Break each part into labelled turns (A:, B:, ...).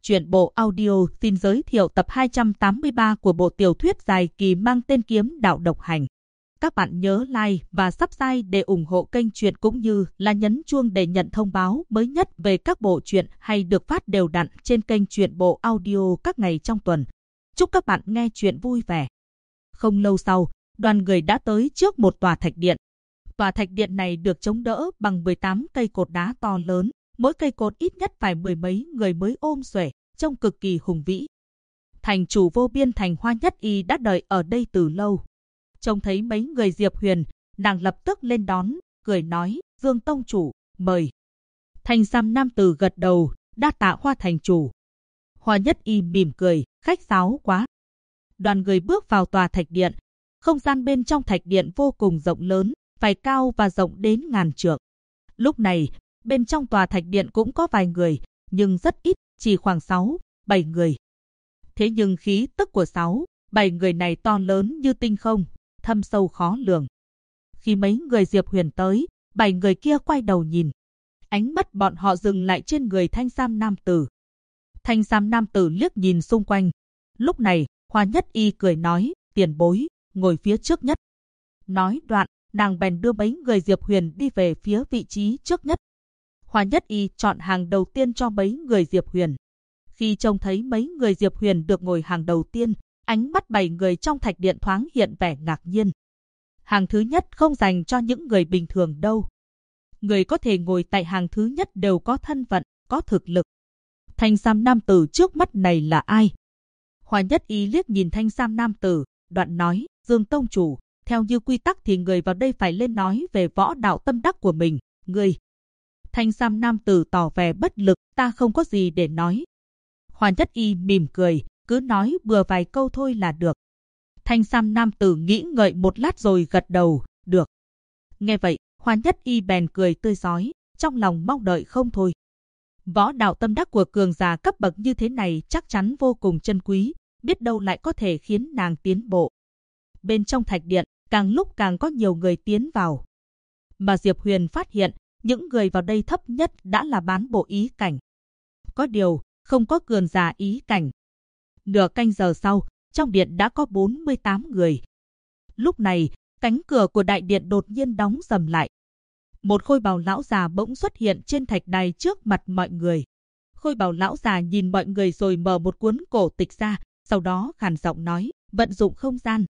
A: Truyện bộ audio xin giới thiệu tập 283 của bộ tiểu thuyết dài kỳ mang tên Kiếm Đạo Độc Hành. Các bạn nhớ like và subscribe để ủng hộ kênh truyện cũng như là nhấn chuông để nhận thông báo mới nhất về các bộ truyện hay được phát đều đặn trên kênh truyện bộ audio các ngày trong tuần. Chúc các bạn nghe truyện vui vẻ. Không lâu sau, đoàn người đã tới trước một tòa thạch điện. Tòa thạch điện này được chống đỡ bằng 18 cây cột đá to lớn. Mỗi cây cột ít nhất phải mười mấy người mới ôm xuể, trông cực kỳ hùng vĩ. Thành chủ vô biên thành Hoa Nhất Y đã đợi ở đây từ lâu. Trông thấy mấy người Diệp Huyền, nàng lập tức lên đón, cười nói, Dương tông chủ, mời. Thanh sam nam tử gật đầu, đa tạ Hoa thành chủ. Hoa Nhất Y mỉm cười, khách sáo quá. Đoàn người bước vào tòa thạch điện. Không gian bên trong thạch điện vô cùng rộng lớn, phải cao và rộng đến ngàn trượng. Lúc này, bên trong tòa thạch điện cũng có vài người, nhưng rất ít, chỉ khoảng 6-7 người. Thế nhưng khí tức của 6-7 người này to lớn như tinh không, thâm sâu khó lường. Khi mấy người Diệp Huyền tới, 7 người kia quay đầu nhìn. Ánh mắt bọn họ dừng lại trên người thanh sam nam tử. Thanh sam nam tử liếc nhìn xung quanh. Lúc này, Hoa Nhất Y cười nói, tiền bối, ngồi phía trước nhất. Nói đoạn, nàng bèn đưa mấy người Diệp Huyền đi về phía vị trí trước nhất. Hoa Nhất Y chọn hàng đầu tiên cho mấy người Diệp Huyền. Khi trông thấy mấy người Diệp Huyền được ngồi hàng đầu tiên, ánh mắt 7 người trong thạch điện thoáng hiện vẻ ngạc nhiên. Hàng thứ nhất không dành cho những người bình thường đâu. Người có thể ngồi tại hàng thứ nhất đều có thân phận, có thực lực. Thanh sam nam tử trước mắt này là ai? Hoa Nhất Y liếc nhìn thanh sam nam tử, đoạn nói, Dương tông chủ, theo như quy tắc thì người vào đây phải lên nói về võ đạo tâm đắc của mình, người. Thanh sam nam tử tỏ vẻ bất lực, ta không có gì để nói. Hoa Nhất Y mỉm cười, cứ nói bừa vài câu thôi là được. Thanh sam nam tử nghĩ ngợi một lát rồi gật đầu, được. Nghe vậy, Hoa Nhất Y bèn cười tươi rói, trong lòng mong đợi không thôi. Võ đạo tâm đắc của cường giả cấp bậc như thế này chắc chắn vô cùng chân quý, biết đâu lại có thể khiến nàng tiến bộ. Bên trong thạch điện, càng lúc càng có nhiều người tiến vào. Mà Diệp Huyền phát hiện, những người vào đây thấp nhất đã là bán bộ ý cảnh. Có điều, không có cường giả ý cảnh. Nửa canh giờ sau, trong điện đã có 48 người. Lúc này, cánh cửa của đại điện đột nhiên đóng sầm lại. Một khôi bào lão già bỗng xuất hiện trên thạch đài trước mặt mọi người. Khôi bào lão già nhìn mọi người rồi mở một cuốn cổ tịch ra, sau đó khàn giọng nói, vận dụng không gian.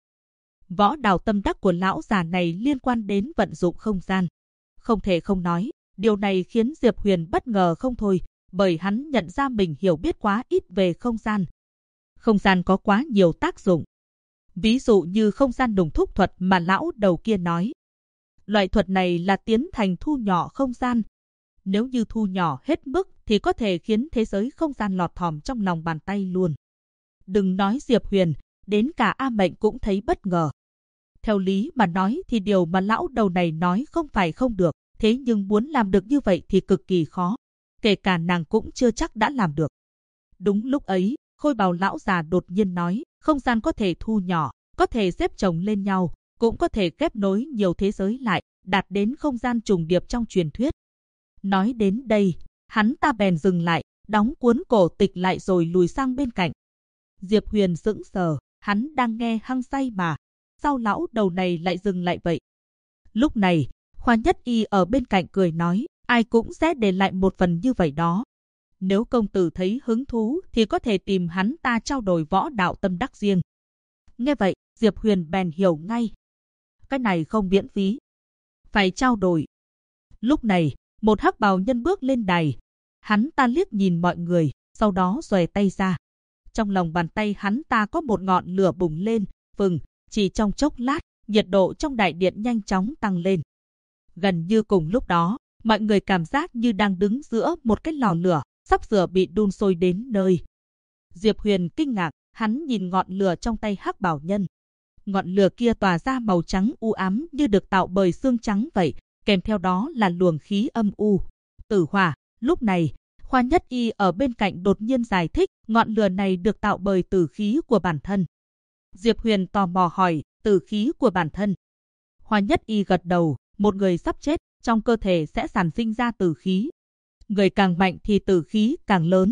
A: Võ đạo tâm đắc của lão già này liên quan đến vận dụng không gian. Không thể không nói, điều này khiến Diệp Huyền bất ngờ không thôi, bởi hắn nhận ra mình hiểu biết quá ít về không gian. Không gian có quá nhiều tác dụng. Ví dụ như không gian đồng thúc thuật mà lão đầu kia nói. Loại thuật này là tiến hành thu nhỏ không gian. Nếu như thu nhỏ hết mức thì có thể khiến thế giới không gian lọt thỏm trong lòng bàn tay luôn. Đừng nói Diệp Huyền, đến cả A Mệnh cũng thấy bất ngờ. Theo lý mà nói thì điều mà lão đầu này nói không phải không được, thế nhưng muốn làm được như vậy thì cực kỳ khó. Kể cả nàng cũng chưa chắc đã làm được. Đúng lúc ấy, khôi bào lão già đột nhiên nói, không gian có thể thu nhỏ, có thể xếp chồng lên nhau, cũng có thể ghép nối nhiều thế giới lại, đạt đến không gian trùng điệp trong truyền thuyết. Nói đến đây, hắn ta bèn dừng lại, đóng cuốn cổ tịch lại rồi lùi sang bên cạnh. Diệp Huyền sững sờ, hắn đang nghe hăng say mà. Sao lão đầu này lại dừng lại vậy? Lúc này, Hoa Nhất Y ở bên cạnh cười nói, ai cũng sẽ để lại một phần như vậy đó. Nếu công tử thấy hứng thú thì có thể tìm hắn ta trao đổi võ đạo tâm đắc riêng. Nghe vậy, Diệp Huyền bèn hiểu ngay. Cái này không miễn phí. Phải trao đổi. Lúc này, một hắc bào nhân bước lên đài. Hắn ta liếc nhìn mọi người, sau đó xòe tay ra. Trong lòng bàn tay hắn ta có một ngọn lửa bùng lên, phừng. Chỉ trong chốc lát, nhiệt độ trong đại điện nhanh chóng tăng lên. Gần như cùng lúc đó, mọi người cảm giác như đang đứng giữa một cái lò lửa, sắp sửa bị đun sôi đến nơi. Diệp Huyền kinh ngạc, hắn nhìn ngọn lửa trong tay hắc bảo nhân. Ngọn lửa kia tỏa ra màu trắng u ám như được tạo bởi xương trắng vậy, kèm theo đó là luồng khí âm u. Tử hỏa. Lúc này, Hoa Nhất Y ở bên cạnh đột nhiên giải thích, ngọn lửa này được tạo bởi tử khí của bản thân. Diệp Huyền tò mò hỏi, tử khí của bản thân. Hoa Nhất Y gật đầu, một người sắp chết, trong cơ thể sẽ sản sinh ra tử khí. Người càng mạnh thì tử khí càng lớn.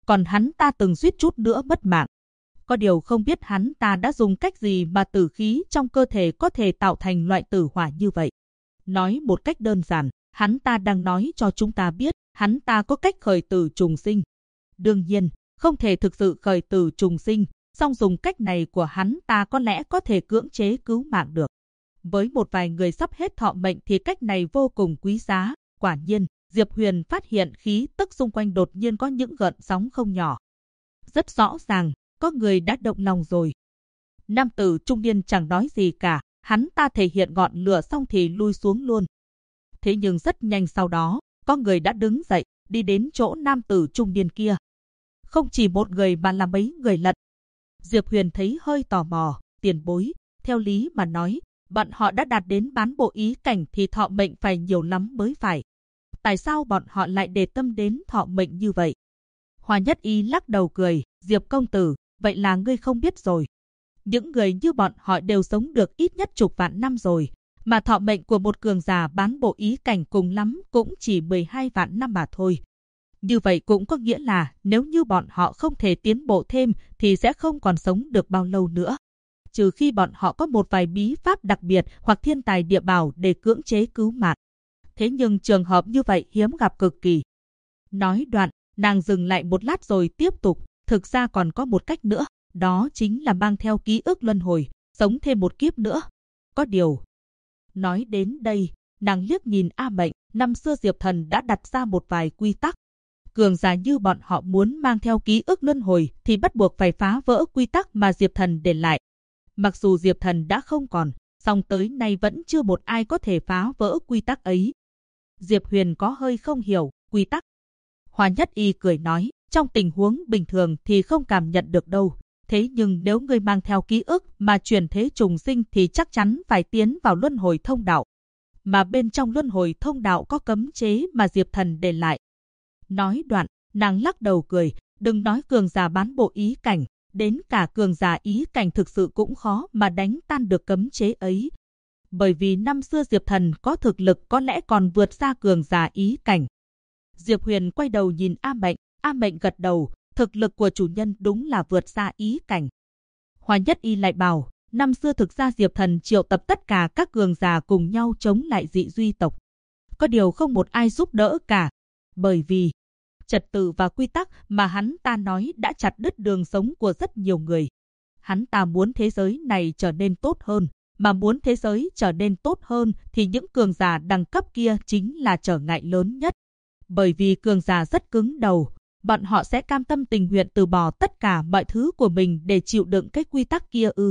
A: còn hắn ta từng suýt chút nữa mất mạng. Có điều không biết hắn ta đã dùng cách gì mà tử khí trong cơ thể có thể tạo thành loại tử hỏa như vậy. Nói một cách đơn giản, hắn ta đang nói cho chúng ta biết hắn ta có cách khởi tử trùng sinh. Đương nhiên, không thể thực sự khởi tử trùng sinh, song dùng cách này của hắn ta có lẽ có thể cưỡng chế cứu mạng được. Với một vài người sắp hết thọ mệnh thì cách này vô cùng quý giá. Quả nhiên, Diệp Huyền phát hiện khí tức xung quanh đột nhiên có những gợn sóng không nhỏ. Rất rõ ràng, có người đã động lòng rồi. Nam tử trung niên chẳng nói gì cả, hắn ta thể hiện ngọn lửa xong thì lui xuống luôn. Thế nhưng rất nhanh sau đó, có người đã đứng dậy, đi đến chỗ nam tử trung niên kia. Không chỉ một người mà là mấy người lận. Diệp Huyền thấy hơi tò mò, tiền bối, theo lý mà nói, bọn họ đã đạt đến bán bộ ý cảnh thì thọ mệnh phải nhiều lắm mới phải. Tại sao bọn họ lại để tâm đến thọ mệnh như vậy? Hoa Nhất Y lắc đầu cười, Diệp công tử, vậy là ngươi không biết rồi. Những người như bọn họ đều sống được ít nhất chục vạn năm rồi, mà thọ mệnh của một cường giả bán bộ ý cảnh cùng lắm cũng chỉ 12 vạn năm mà thôi. Như vậy cũng có nghĩa là nếu như bọn họ không thể tiến bộ thêm thì sẽ không còn sống được bao lâu nữa. Trừ khi bọn họ có một vài bí pháp đặc biệt hoặc thiên tài địa bảo để cưỡng chế cứu mạng. Thế nhưng trường hợp như vậy hiếm gặp cực kỳ. Nói đoạn, nàng dừng lại một lát rồi tiếp tục, thực ra còn có một cách nữa, đó chính là mang theo ký ức luân hồi, sống thêm một kiếp nữa. Có điều. Nói đến đây, nàng liếc nhìn A Mệnh, năm xưa Diệp Thần đã đặt ra một vài quy tắc. Cường giả như bọn họ muốn mang theo ký ức luân hồi thì bắt buộc phải phá vỡ quy tắc mà Diệp Thần để lại. Mặc dù Diệp Thần đã không còn, song tới nay vẫn chưa một ai có thể phá vỡ quy tắc ấy. Diệp Huyền có hơi không hiểu, quy tắc. Hoa Nhất Y cười nói, trong tình huống bình thường thì không cảm nhận được đâu. Thế nhưng nếu ngươi mang theo ký ức mà chuyển thế trùng sinh thì chắc chắn phải tiến vào luân hồi thông đạo. Mà bên trong luân hồi thông đạo có cấm chế mà Diệp Thần để lại. Nói đoạn, nàng lắc đầu cười, đừng nói cường giả bán bộ ý cảnh, đến cả cường giả ý cảnh thực sự cũng khó mà đánh tan được cấm chế ấy. Bởi vì năm xưa Diệp Thần có thực lực có lẽ còn vượt xa cường giả ý cảnh. Diệp Huyền quay đầu nhìn A Mệnh gật đầu, thực lực của chủ nhân đúng là vượt xa ý cảnh. Hoa Nhất Y lại bảo, năm xưa thực ra Diệp Thần triệu tập tất cả các cường giả cùng nhau chống lại dị duy tộc. Có điều không một ai giúp đỡ cả, bởi vì trật tự và quy tắc mà hắn ta nói đã chặt đứt đường sống của rất nhiều người. Hắn ta muốn thế giới này trở nên tốt hơn, mà muốn thế giới trở nên tốt hơn thì những cường giả đẳng cấp kia chính là trở ngại lớn nhất. Bởi vì cường giả rất cứng đầu, bọn họ sẽ cam tâm tình nguyện từ bỏ tất cả mọi thứ của mình để chịu đựng cái quy tắc kia ư.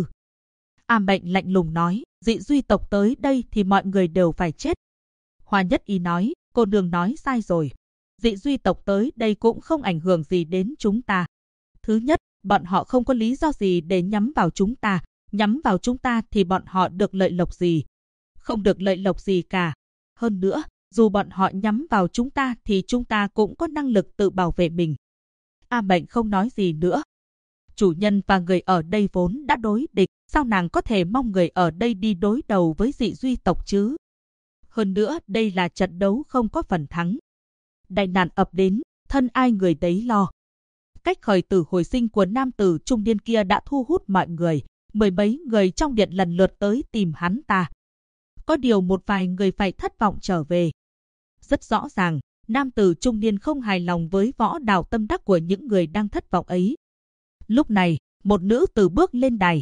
A: A Mệnh lạnh lùng nói, dị duy tộc tới đây thì mọi người đều phải chết. Hoa Nhất Y nói, cô nương nói sai rồi. Dị duy tộc tới đây cũng không ảnh hưởng gì đến chúng ta. Thứ nhất, bọn họ không có lý do gì để nhắm vào chúng ta. Nhắm vào chúng ta thì bọn họ được lợi lộc gì? Không được lợi lộc gì cả. Hơn nữa, dù bọn họ nhắm vào chúng ta thì chúng ta cũng có năng lực tự bảo vệ mình. A Mệnh không nói gì nữa. Chủ nhân và người ở đây vốn đã đối địch, sao nàng có thể mong người ở đây đi đối đầu với dị duy tộc chứ? Hơn nữa, đây là trận đấu không có phần thắng. Đại nạn ập đến, thân ai người đấy lo. Cách khởi tử hồi sinh của nam tử trung niên kia đã thu hút mọi người, mười mấy người trong điện lần lượt tới tìm hắn ta. Có điều một vài người phải thất vọng trở về. Rất rõ ràng, nam tử trung niên không hài lòng với võ đạo tâm đắc của những người đang thất vọng ấy. Lúc này, một nữ tử bước lên đài.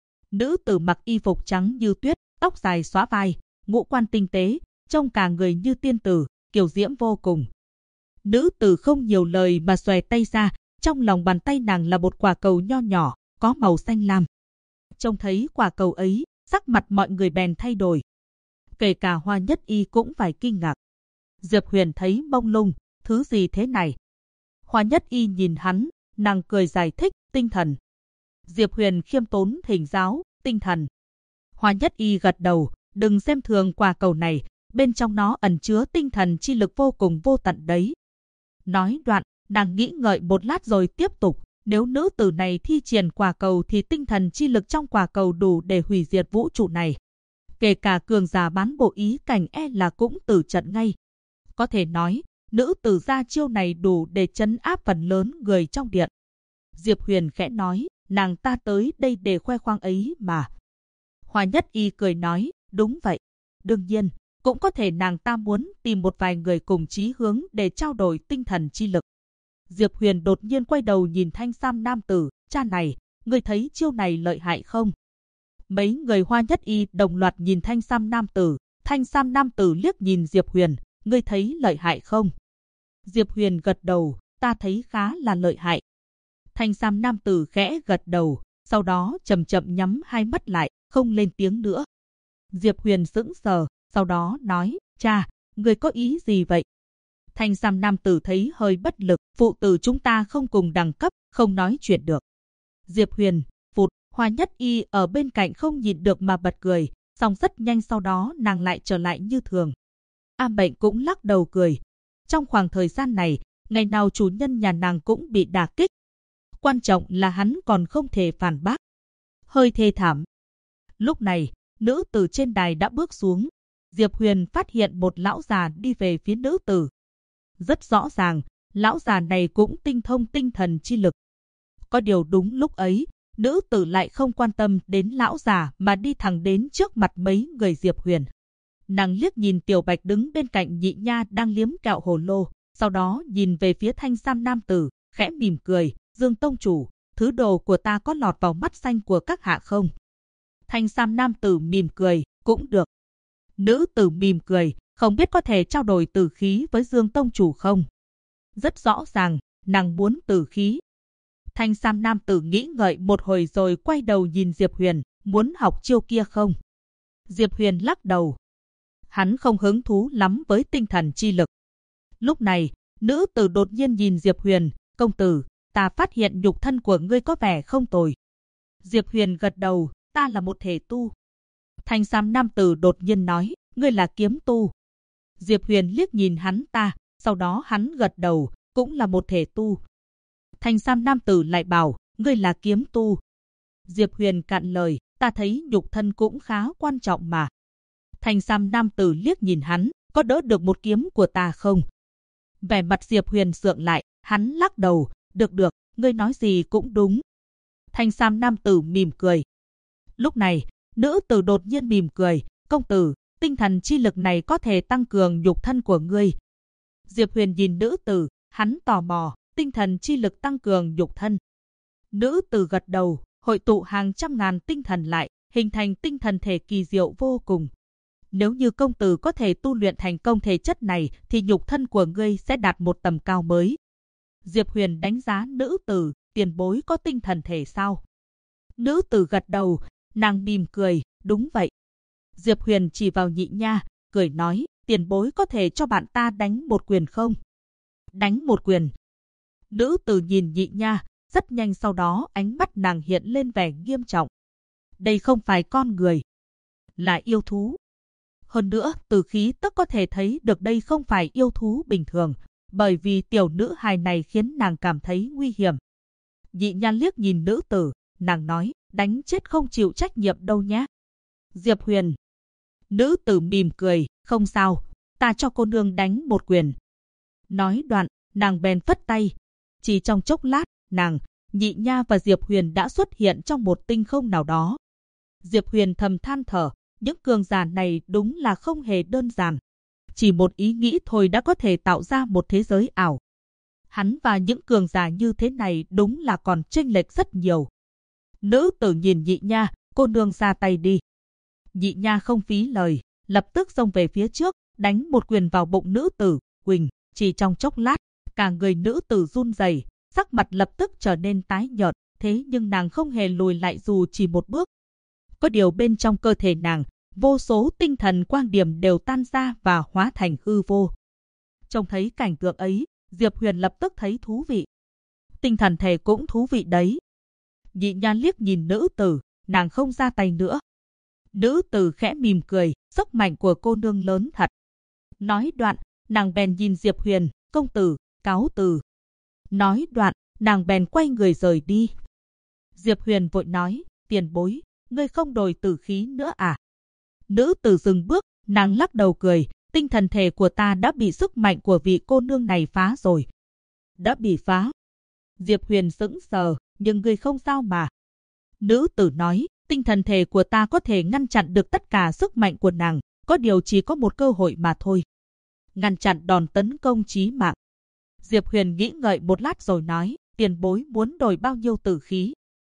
A: Nữ tử mặc y phục trắng như tuyết, tóc dài xõa vai, ngũ quan tinh tế, trông cả người như tiên tử, kiều diễm vô cùng. Nữ tử không nhiều lời mà xòe tay ra, trong lòng bàn tay nàng là một quả cầu nho nhỏ, có màu xanh lam. Trông thấy quả cầu ấy, sắc mặt mọi người bèn thay đổi. Kể cả Hoa Nhất Y cũng phải kinh ngạc. Diệp Huyền thấy mông lung, thứ gì thế này? Hoa Nhất Y nhìn hắn, nàng cười giải thích, tinh thần. Diệp Huyền khiêm tốn thỉnh giáo, tinh thần. Hoa Nhất Y gật đầu, đừng xem thường quả cầu này, bên trong nó ẩn chứa tinh thần chi lực vô cùng vô tận đấy. Nói đoạn, nàng nghĩ ngợi một lát rồi tiếp tục, nếu nữ tử này thi triển quả cầu thì tinh thần chi lực trong quả cầu đủ để hủy diệt vũ trụ này. Kể cả cường giả bán bộ ý cảnh là cũng tử trận ngay. Có thể nói, Nữ tử ra chiêu này đủ để trấn áp phần lớn người trong điện. Diệp Huyền khẽ nói, nàng ta tới đây để khoe khoang ấy mà. Hoa Nhất Y cười nói, đúng vậy. Đương nhiên, cũng có thể nàng ta muốn tìm một vài người cùng chí hướng để trao đổi tinh thần chi lực. Diệp Huyền đột nhiên quay đầu nhìn thanh sam nam tử, cha này, ngươi thấy chiêu này lợi hại không? Mấy người Hoa Nhất Y đồng loạt nhìn thanh sam nam tử liếc nhìn Diệp Huyền, ngươi thấy lợi hại không? Diệp Huyền gật đầu, ta thấy khá là lợi hại. Thanh sam nam tử khẽ gật đầu, sau đó chậm chậm nhắm hai mắt lại, không lên tiếng nữa. Diệp Huyền sững sờ, sau đó nói, cha, ngươi có ý gì vậy? Thanh sam nam tử thấy hơi bất lực, phụ tử chúng ta không cùng đẳng cấp, không nói chuyện được. Diệp Huyền, phụt, Hoa Nhất Y ở bên cạnh không nhịn được mà bật cười, xong rất nhanh sau đó nàng lại trở lại như thường. A Mệnh cũng lắc đầu cười. Trong khoảng thời gian này, ngày nào chủ nhân nhà nàng cũng bị đả kích. Quan trọng là hắn còn không thể phản bác. Hơi thê thảm. Lúc này, nữ tử trên đài đã bước xuống. Diệp Huyền phát hiện một lão già đi về phía nữ tử. Rất rõ ràng, lão già này cũng tinh thông tinh thần chi lực. Có điều đúng lúc ấy, nữ tử lại không quan tâm đến lão già mà đi thẳng đến trước mặt mấy người Diệp Huyền. Nàng liếc nhìn Tiểu Bạch đứng bên cạnh Nhị Nha đang liếm kẹo hồ lô, sau đó nhìn về phía thanh sam nam tử, khẽ mỉm cười, Dương tông chủ, thứ đồ của ta có lọt vào mắt xanh của các hạ không? Thanh sam nam tử mỉm cười, cũng được. Nữ tử mỉm cười, không biết có thể trao đổi tử khí với Dương tông chủ không? Rất rõ ràng, nàng muốn tử khí. Thanh sam nam tử nghĩ ngợi một hồi rồi quay đầu nhìn Diệp Huyền, muốn học chiêu kia không? Diệp Huyền lắc đầu. Hắn không hứng thú lắm với tinh thần chi lực. Lúc này, nữ tử đột nhiên nhìn Diệp Huyền, công tử, ta phát hiện nhục thân của ngươi có vẻ không tồi. Diệp Huyền gật đầu, ta là một thể tu. Thanh sam nam tử đột nhiên nói, ngươi là kiếm tu. Diệp Huyền liếc nhìn hắn ta, sau đó hắn gật đầu, cũng là một thể tu. Thanh sam nam tử lại bảo, ngươi là kiếm tu. Diệp Huyền cạn lời, ta thấy nhục thân cũng khá quan trọng mà. Thanh sam nam tử liếc nhìn hắn, có đỡ được một kiếm của ta không? Vẻ mặt Diệp Huyền sượng lại, hắn lắc đầu, được, ngươi nói gì cũng đúng. Thanh sam nam tử mỉm cười. Lúc này, nữ tử đột nhiên mỉm cười, công tử, tinh thần chi lực này có thể tăng cường nhục thân của ngươi. Diệp Huyền nhìn nữ tử, hắn tò mò, tinh thần chi lực tăng cường nhục thân. Nữ tử gật đầu, hội tụ hàng trăm ngàn tinh thần lại, hình thành tinh thần thể kỳ diệu vô cùng. Nếu như công tử có thể tu luyện thành công thể chất này, thì nhục thân của ngươi sẽ đạt một tầm cao mới. Diệp Huyền đánh giá nữ tử, tiền bối có tinh thần thể sao? Nữ tử gật đầu, nàng mỉm cười, đúng vậy. Diệp Huyền chỉ vào Nhị Nha, cười nói, tiền bối có thể cho bạn ta đánh một quyền không? Đánh một quyền. Nữ tử nhìn Nhị Nha, rất nhanh sau đó ánh mắt nàng hiện lên vẻ nghiêm trọng. Đây không phải con người, là yêu thú. Hơn nữa, từ khí tức có thể thấy được đây không phải yêu thú bình thường, bởi vì tiểu nữ hài này khiến nàng cảm thấy nguy hiểm. Nhị Nha liếc nhìn nữ tử, nàng nói, đánh chết không chịu trách nhiệm đâu nhé. Diệp Huyền. Nữ tử mỉm cười, không sao, ta cho cô nương đánh một quyền. Nói đoạn, nàng bèn phất tay. Chỉ trong chốc lát, nàng, Nhị Nha và Diệp Huyền đã xuất hiện trong một tinh không nào đó. Diệp Huyền thầm than thở, những cường giả này đúng là không hề đơn giản. Chỉ một ý nghĩ thôi đã có thể tạo ra một thế giới ảo. Hắn và những cường giả như thế này đúng là còn chênh lệch rất nhiều. Nữ tử nhìn Nhị Nha, cô nương ra tay đi. Nhị Nha không phí lời, lập tức xông về phía trước, đánh một quyền vào bụng nữ tử, Quỳnh. Chỉ trong chốc lát, cả người nữ tử run rẩy, sắc mặt lập tức trở nên tái nhợt, thế nhưng nàng không hề lùi lại dù chỉ một bước. Có điều bên trong cơ thể nàng, vô số tinh thần quang điểm đều tan ra và hóa thành hư vô. Trông thấy cảnh tượng ấy, Diệp Huyền lập tức thấy thú vị. Tinh thần thể cũng thú vị đấy. Nhị Nha liếc nhìn nữ tử, nàng không ra tay nữa. Nữ tử khẽ mỉm cười, sức mạnh của cô nương lớn thật. Nói đoạn, nàng bèn nhìn Diệp Huyền, công tử, cáo từ. Nói đoạn, nàng bèn quay người rời đi. Diệp Huyền vội nói, tiền bối, ngươi không đổi tử khí nữa à? Nữ tử dừng bước, nàng lắc đầu cười, tinh thần thể của ta đã bị sức mạnh của vị cô nương này phá rồi. Đã bị phá? Diệp Huyền sững sờ, nhưng ngươi không sao mà. Nữ tử nói, tinh thần thể của ta có thể ngăn chặn được tất cả sức mạnh của nàng, có điều chỉ có một cơ hội mà thôi. Ngăn chặn đòn tấn công chí mạng. Diệp Huyền nghĩ ngợi một lát rồi nói, tiền bối muốn đổi bao nhiêu tử khí?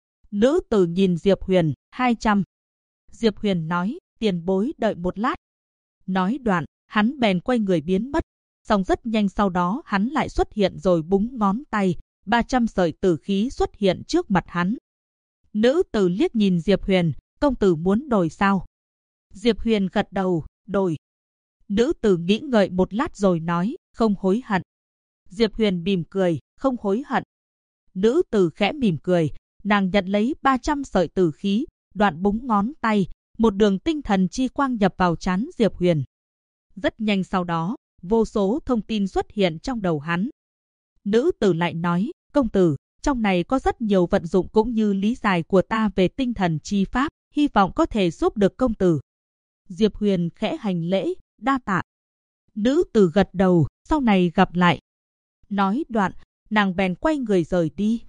A: Nữ tử nhìn Diệp Huyền, 200. Diệp Huyền nói, tiền bối đợi một lát. Nói đoạn, hắn bèn quay người biến mất. Xong rất nhanh sau đó hắn lại xuất hiện rồi búng ngón tay, 300 sợi tử khí xuất hiện trước mặt hắn. Nữ tử liếc nhìn Diệp Huyền, công tử muốn đổi sao? Diệp Huyền gật đầu, đổi. Nữ tử nghĩ ngợi một lát rồi nói, không hối hận. Diệp Huyền mỉm cười, không hối hận. Nữ tử khẽ mỉm cười, nàng nhận lấy 300 sợi tử khí, đoạn búng ngón tay, một đường tinh thần chi quang nhập vào trán Diệp Huyền. Rất nhanh sau đó, vô số thông tin xuất hiện trong đầu hắn. Nữ tử lại nói, công tử, trong này có rất nhiều vận dụng cũng như lý giải của ta về tinh thần chi pháp, hy vọng có thể giúp được công tử. Diệp Huyền khẽ hành lễ, đa tạ. Nữ tử gật đầu, sau này gặp lại. Nói đoạn, nàng bèn quay người rời đi.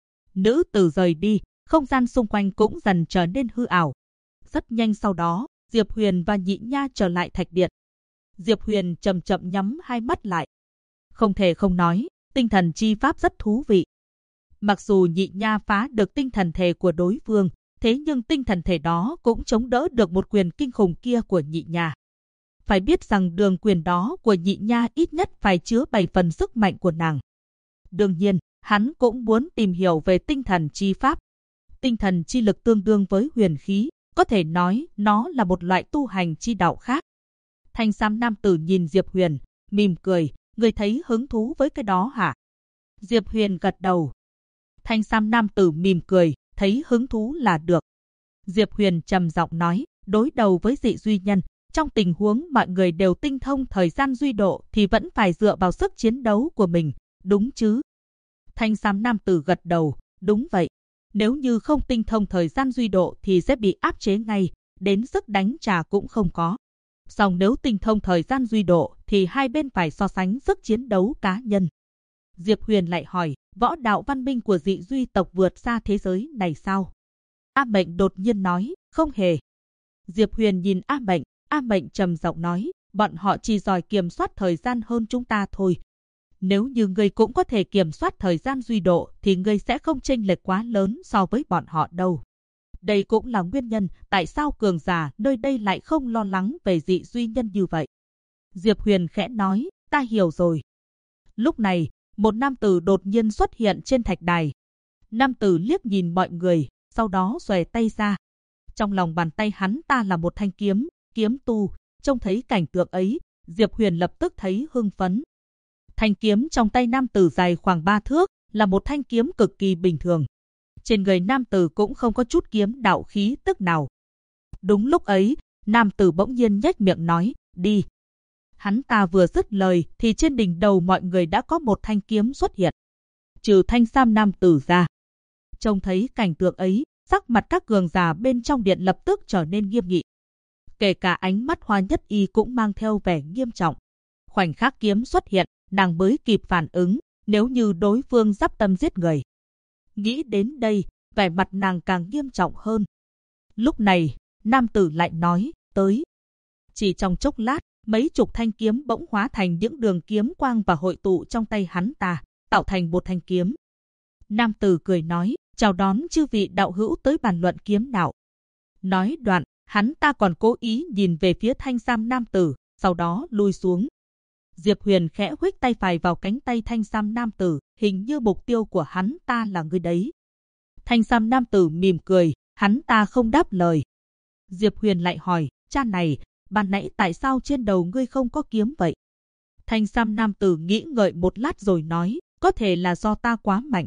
A: Nữ tử rời đi, không gian xung quanh cũng dần trở nên hư ảo. Rất nhanh sau đó, Diệp Huyền và Nhị Nha trở lại thạch điện. Diệp Huyền chậm chậm nhắm hai mắt lại. Không thể không nói, tinh thần chi pháp rất thú vị. Mặc dù Nhị Nha phá được tinh thần thể của đối phương, thế nhưng tinh thần thể đó cũng chống đỡ được một quyền kinh khủng kia của Nhị Nha. Phải biết rằng đường quyền đó của Nhị Nha ít nhất phải chứa 7 phần sức mạnh của nàng. Đương nhiên, hắn cũng muốn tìm hiểu về tinh thần chi pháp. Tinh thần chi lực tương đương với huyền khí, có thể nói nó là một loại tu hành chi đạo khác. Thanh sam nam tử nhìn Diệp Huyền, mỉm cười, người thấy hứng thú với cái đó hả? Diệp Huyền gật đầu. Thanh sam nam tử mỉm cười, thấy hứng thú là được. Diệp Huyền trầm giọng nói, đối đầu với dị duy nhân, trong tình huống mọi người đều tinh thông thời gian duy độ thì vẫn phải dựa vào sức chiến đấu của mình, đúng chứ? Thanh sam nam tử gật đầu, đúng vậy. Nếu như không tinh thông thời gian duy độ thì sẽ bị áp chế ngay, đến sức đánh trả cũng không có. Song nếu tinh thông thời gian duy độ thì hai bên phải so sánh sức chiến đấu cá nhân. Diệp Huyền lại hỏi, võ đạo văn minh của dị duy tộc vượt xa thế giới này sao? A Mệnh đột nhiên nói, không hề. Diệp Huyền nhìn A Mệnh trầm giọng nói, bọn họ chỉ giỏi kiểm soát thời gian hơn chúng ta thôi. Nếu như ngươi cũng có thể kiểm soát thời gian duy độ thì ngươi sẽ không chênh lệch quá lớn so với bọn họ đâu. Đây cũng là nguyên nhân tại sao cường giả nơi đây lại không lo lắng về dị duy nhân như vậy. Diệp Huyền khẽ nói, ta hiểu rồi. Lúc này, một nam tử đột nhiên xuất hiện trên thạch đài. Nam tử liếc nhìn mọi người, sau đó xòe tay ra. Trong lòng bàn tay hắn ta là một thanh kiếm, kiếm tu. Trông thấy cảnh tượng ấy, Diệp Huyền lập tức thấy hưng phấn. Thanh kiếm trong tay nam tử dài khoảng 3 thước, là một thanh kiếm cực kỳ bình thường. Trên người nam tử cũng không có chút kiếm đạo khí tức nào. Đúng lúc ấy, nam tử bỗng nhiên nhếch miệng nói, đi. Hắn ta vừa dứt lời thì trên đỉnh đầu mọi người đã có một thanh kiếm xuất hiện. Trừ thanh sam nam tử ra. Trông thấy cảnh tượng ấy, sắc mặt các cường giả bên trong điện lập tức trở nên nghiêm nghị. Kể cả ánh mắt Hoa Nhất Y cũng mang theo vẻ nghiêm trọng. Khoảnh khắc kiếm xuất hiện, nàng mới kịp phản ứng, nếu như đối phương dắp tâm giết người. Nghĩ đến đây, vẻ mặt nàng càng nghiêm trọng hơn. Lúc này, nam tử lại nói, tới. Chỉ trong chốc lát, mấy chục thanh kiếm bỗng hóa thành những đường kiếm quang và hội tụ trong tay hắn ta, tạo thành một thanh kiếm. Nam tử cười nói, chào đón chư vị đạo hữu tới bàn luận kiếm đạo. Nói đoạn, hắn ta còn cố ý nhìn về phía thanh sam nam tử, sau đó lui xuống. Diệp Huyền khẽ huých tay phải vào cánh tay thanh sam nam tử, hình như mục tiêu của hắn ta là người đấy. Thanh sam nam tử mỉm cười, hắn ta không đáp lời. Diệp Huyền lại hỏi, cha này, ban nãy tại sao trên đầu ngươi không có kiếm vậy? Thanh sam nam tử nghĩ ngợi một lát rồi nói, có thể là do ta quá mạnh.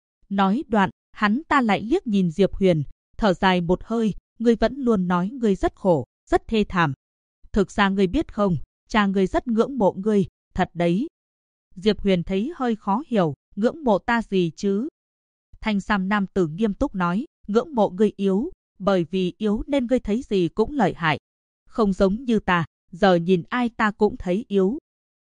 A: Nói đoạn, hắn ta lại liếc nhìn Diệp Huyền, thở dài một hơi, ngươi vẫn luôn nói ngươi rất khổ, rất thê thảm. Thực ra ngươi biết không, cha ngươi rất ngưỡng mộ ngươi, thật đấy. Diệp Huyền thấy hơi khó hiểu, ngưỡng mộ ta gì chứ? Thanh sam nam tử nghiêm túc nói, ngưỡng mộ ngươi yếu, bởi vì yếu nên ngươi thấy gì cũng lợi hại. Không giống như ta, giờ nhìn ai ta cũng thấy yếu.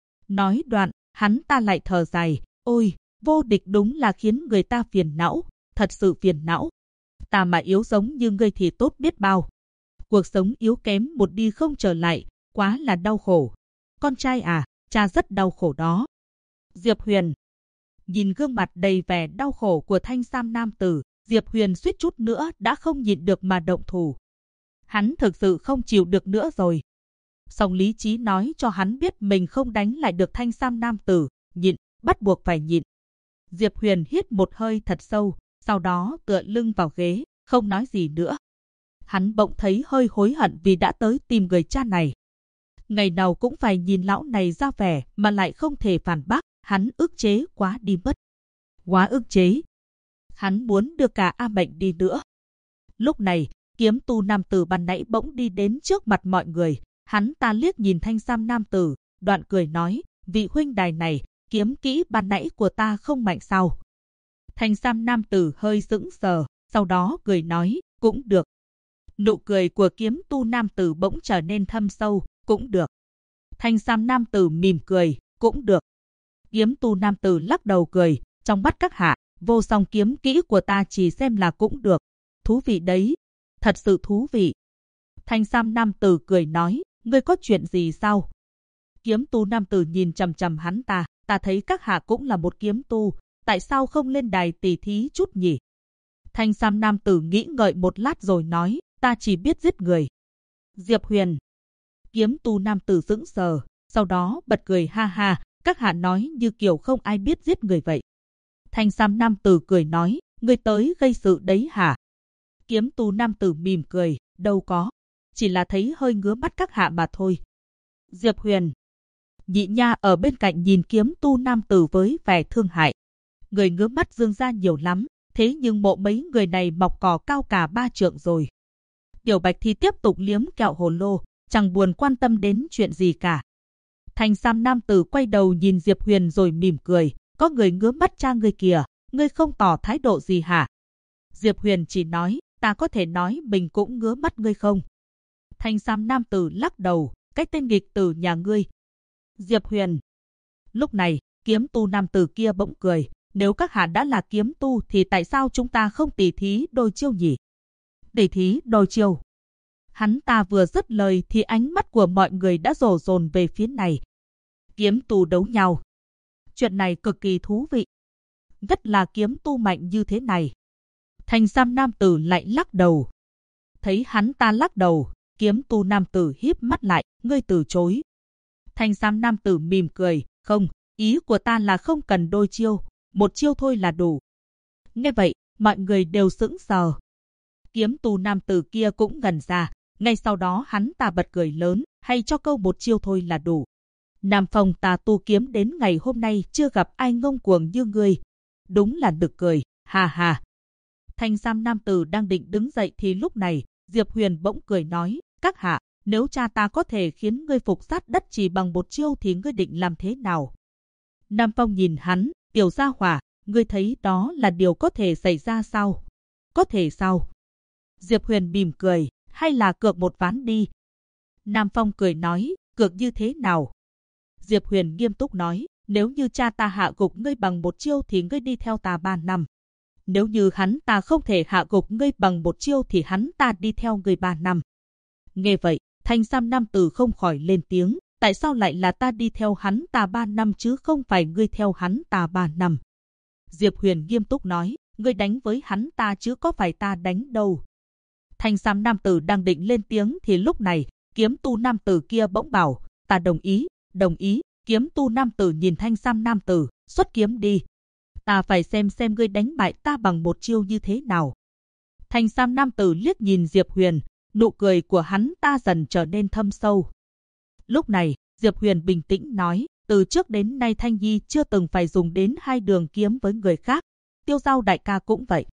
A: Nói đoạn, hắn ta lại thở dài, ôi, vô địch đúng là khiến người ta phiền não, thật sự phiền não. Ta mà yếu giống như ngươi thì tốt biết bao. Cuộc sống yếu kém một đi không trở lại, quá là đau khổ. Con trai à, cha rất đau khổ đó. Diệp Huyền nhìn gương mặt đầy vẻ đau khổ của thanh sam nam tử, Diệp Huyền suýt chút nữa đã không nhịn được mà động thủ. Hắn thực sự không chịu được nữa rồi. Song lý trí nói cho hắn biết mình không đánh lại được thanh sam nam tử, nhịn, bắt buộc phải nhịn. Diệp Huyền hít một hơi thật sâu, sau đó tựa lưng vào ghế, không nói gì nữa. Hắn bỗng thấy hơi hối hận vì đã tới tìm người cha này. Ngày nào cũng phải nhìn lão này ra vẻ mà lại không thể phản bác, hắn ức chế quá đi mất. Quá ức chế. Hắn muốn đưa cả A Mệnh đi nữa. Lúc này, kiếm tu nam tử ban nãy bỗng đi đến trước mặt mọi người. Hắn ta liếc nhìn thanh sam nam tử, đoạn cười nói, vị huynh đài này, kiếm kỹ ban nãy của ta không mạnh sao? Thanh sam nam tử hơi sững sờ, sau đó cười nói, cũng được. Nụ cười của kiếm tu nam tử bỗng trở nên thâm sâu, cũng được. Thanh sam nam tử mỉm cười, cũng được. Kiếm tu nam tử lắc đầu cười, trong mắt các hạ, vô song kiếm kỹ của ta chỉ xem là cũng được. Thú vị đấy, thật sự thú vị. Thanh sam nam tử cười nói, ngươi có chuyện gì sao? Kiếm tu nam tử nhìn chằm chằm hắn ta, ta thấy các hạ cũng là một kiếm tu, tại sao không lên đài tỉ thí chút nhỉ? Thanh sam nam tử nghĩ ngợi một lát rồi nói, ta chỉ biết giết người. Diệp Huyền. Kiếm tu nam tử sững sờ, sau đó bật cười ha ha, các hạ nói như kiểu không ai biết giết người vậy. Thanh sam nam tử cười nói, ngươi tới gây sự đấy hả? Kiếm tu nam tử mỉm cười, đâu có, chỉ là thấy hơi ngứa mắt các hạ mà thôi. Diệp Huyền. Nhị nha ở bên cạnh nhìn kiếm tu nam tử với vẻ thương hại. Người ngứa mắt dương ra nhiều lắm, thế nhưng mộ mấy người này mọc cỏ cao cả 3 trượng rồi. Tiểu Bạch thì tiếp tục liếm kẹo hồ lô, chẳng buồn quan tâm đến chuyện gì cả. Thanh sam nam tử quay đầu nhìn Diệp Huyền rồi mỉm cười, có người ngứa mắt cha ngươi kìa, ngươi không tỏ thái độ gì hả? Diệp Huyền chỉ nói, ta có thể nói mình cũng ngứa mắt ngươi không? Thanh sam nam tử lắc đầu, cái tên nghịch tử nhà ngươi. Diệp Huyền. Lúc này, kiếm tu nam tử kia bỗng cười, nếu các hạ đã là kiếm tu thì tại sao chúng ta không tỉ thí đôi chiêu nhỉ? Tỉ thí đôi chiêu. Hắn ta vừa dứt lời thì ánh mắt của mọi người đã đổ dồn về phía này. Kiếm tu đấu nhau. Chuyện này cực kỳ thú vị. Nhất là kiếm tu mạnh như thế này. Thanh sam nam tử lại lắc đầu. Thấy hắn ta lắc đầu, kiếm tu nam tử híp mắt lại, ngươi từ chối. Thanh sam nam tử mỉm cười, không, ý của ta là không cần đôi chiêu, một chiêu thôi là đủ. Nghe vậy, mọi người đều sững sờ. Kiếm tu nam tử kia cũng ngẩn ra, ngay sau đó hắn ta bật cười lớn, hay cho câu một chiêu thôi là đủ. Nam Phong ta tu kiếm đến ngày hôm nay chưa gặp ai ngông cuồng như ngươi. Đúng là nực cười, ha ha. Thanh sam nam tử đang định đứng dậy thì lúc này, Diệp Huyền bỗng cười nói, các hạ, nếu cha ta có thể khiến ngươi phục sát đất chỉ bằng một chiêu thì ngươi định làm thế nào? Nam Phong nhìn hắn, tiểu gia hỏa, ngươi thấy đó là điều có thể xảy ra sao? Có thể sao? Diệp Huyền mỉm cười, hay là cược một ván đi? Nam Phong cười nói, cược như thế nào? Diệp Huyền nghiêm túc nói, nếu như cha ta hạ gục ngươi bằng một chiêu thì ngươi đi theo ta 3 năm. Nếu như hắn ta không thể hạ gục ngươi bằng một chiêu thì hắn ta đi theo ngươi 3 năm. Nghe vậy, thanh sam nam tử không khỏi lên tiếng, tại sao lại là ta đi theo hắn ta 3 năm chứ không phải ngươi theo hắn ta 3 năm? Diệp Huyền nghiêm túc nói, ngươi đánh với hắn ta chứ có phải ta đánh đâu. Thanh sam nam tử đang định lên tiếng thì lúc này, kiếm tu nam tử kia bỗng bảo, ta đồng ý, đồng ý. Kiếm tu nam tử nhìn thanh sam nam tử, xuất kiếm đi. Ta phải xem ngươi đánh bại ta bằng một chiêu như thế nào. Thanh sam nam tử liếc nhìn Diệp Huyền, nụ cười của hắn ta dần trở nên thâm sâu. Lúc này, Diệp Huyền bình tĩnh nói, từ trước đến nay Thanh Nhi chưa từng phải dùng đến 2 đường kiếm với người khác. Tiêu Giao đại ca cũng vậy.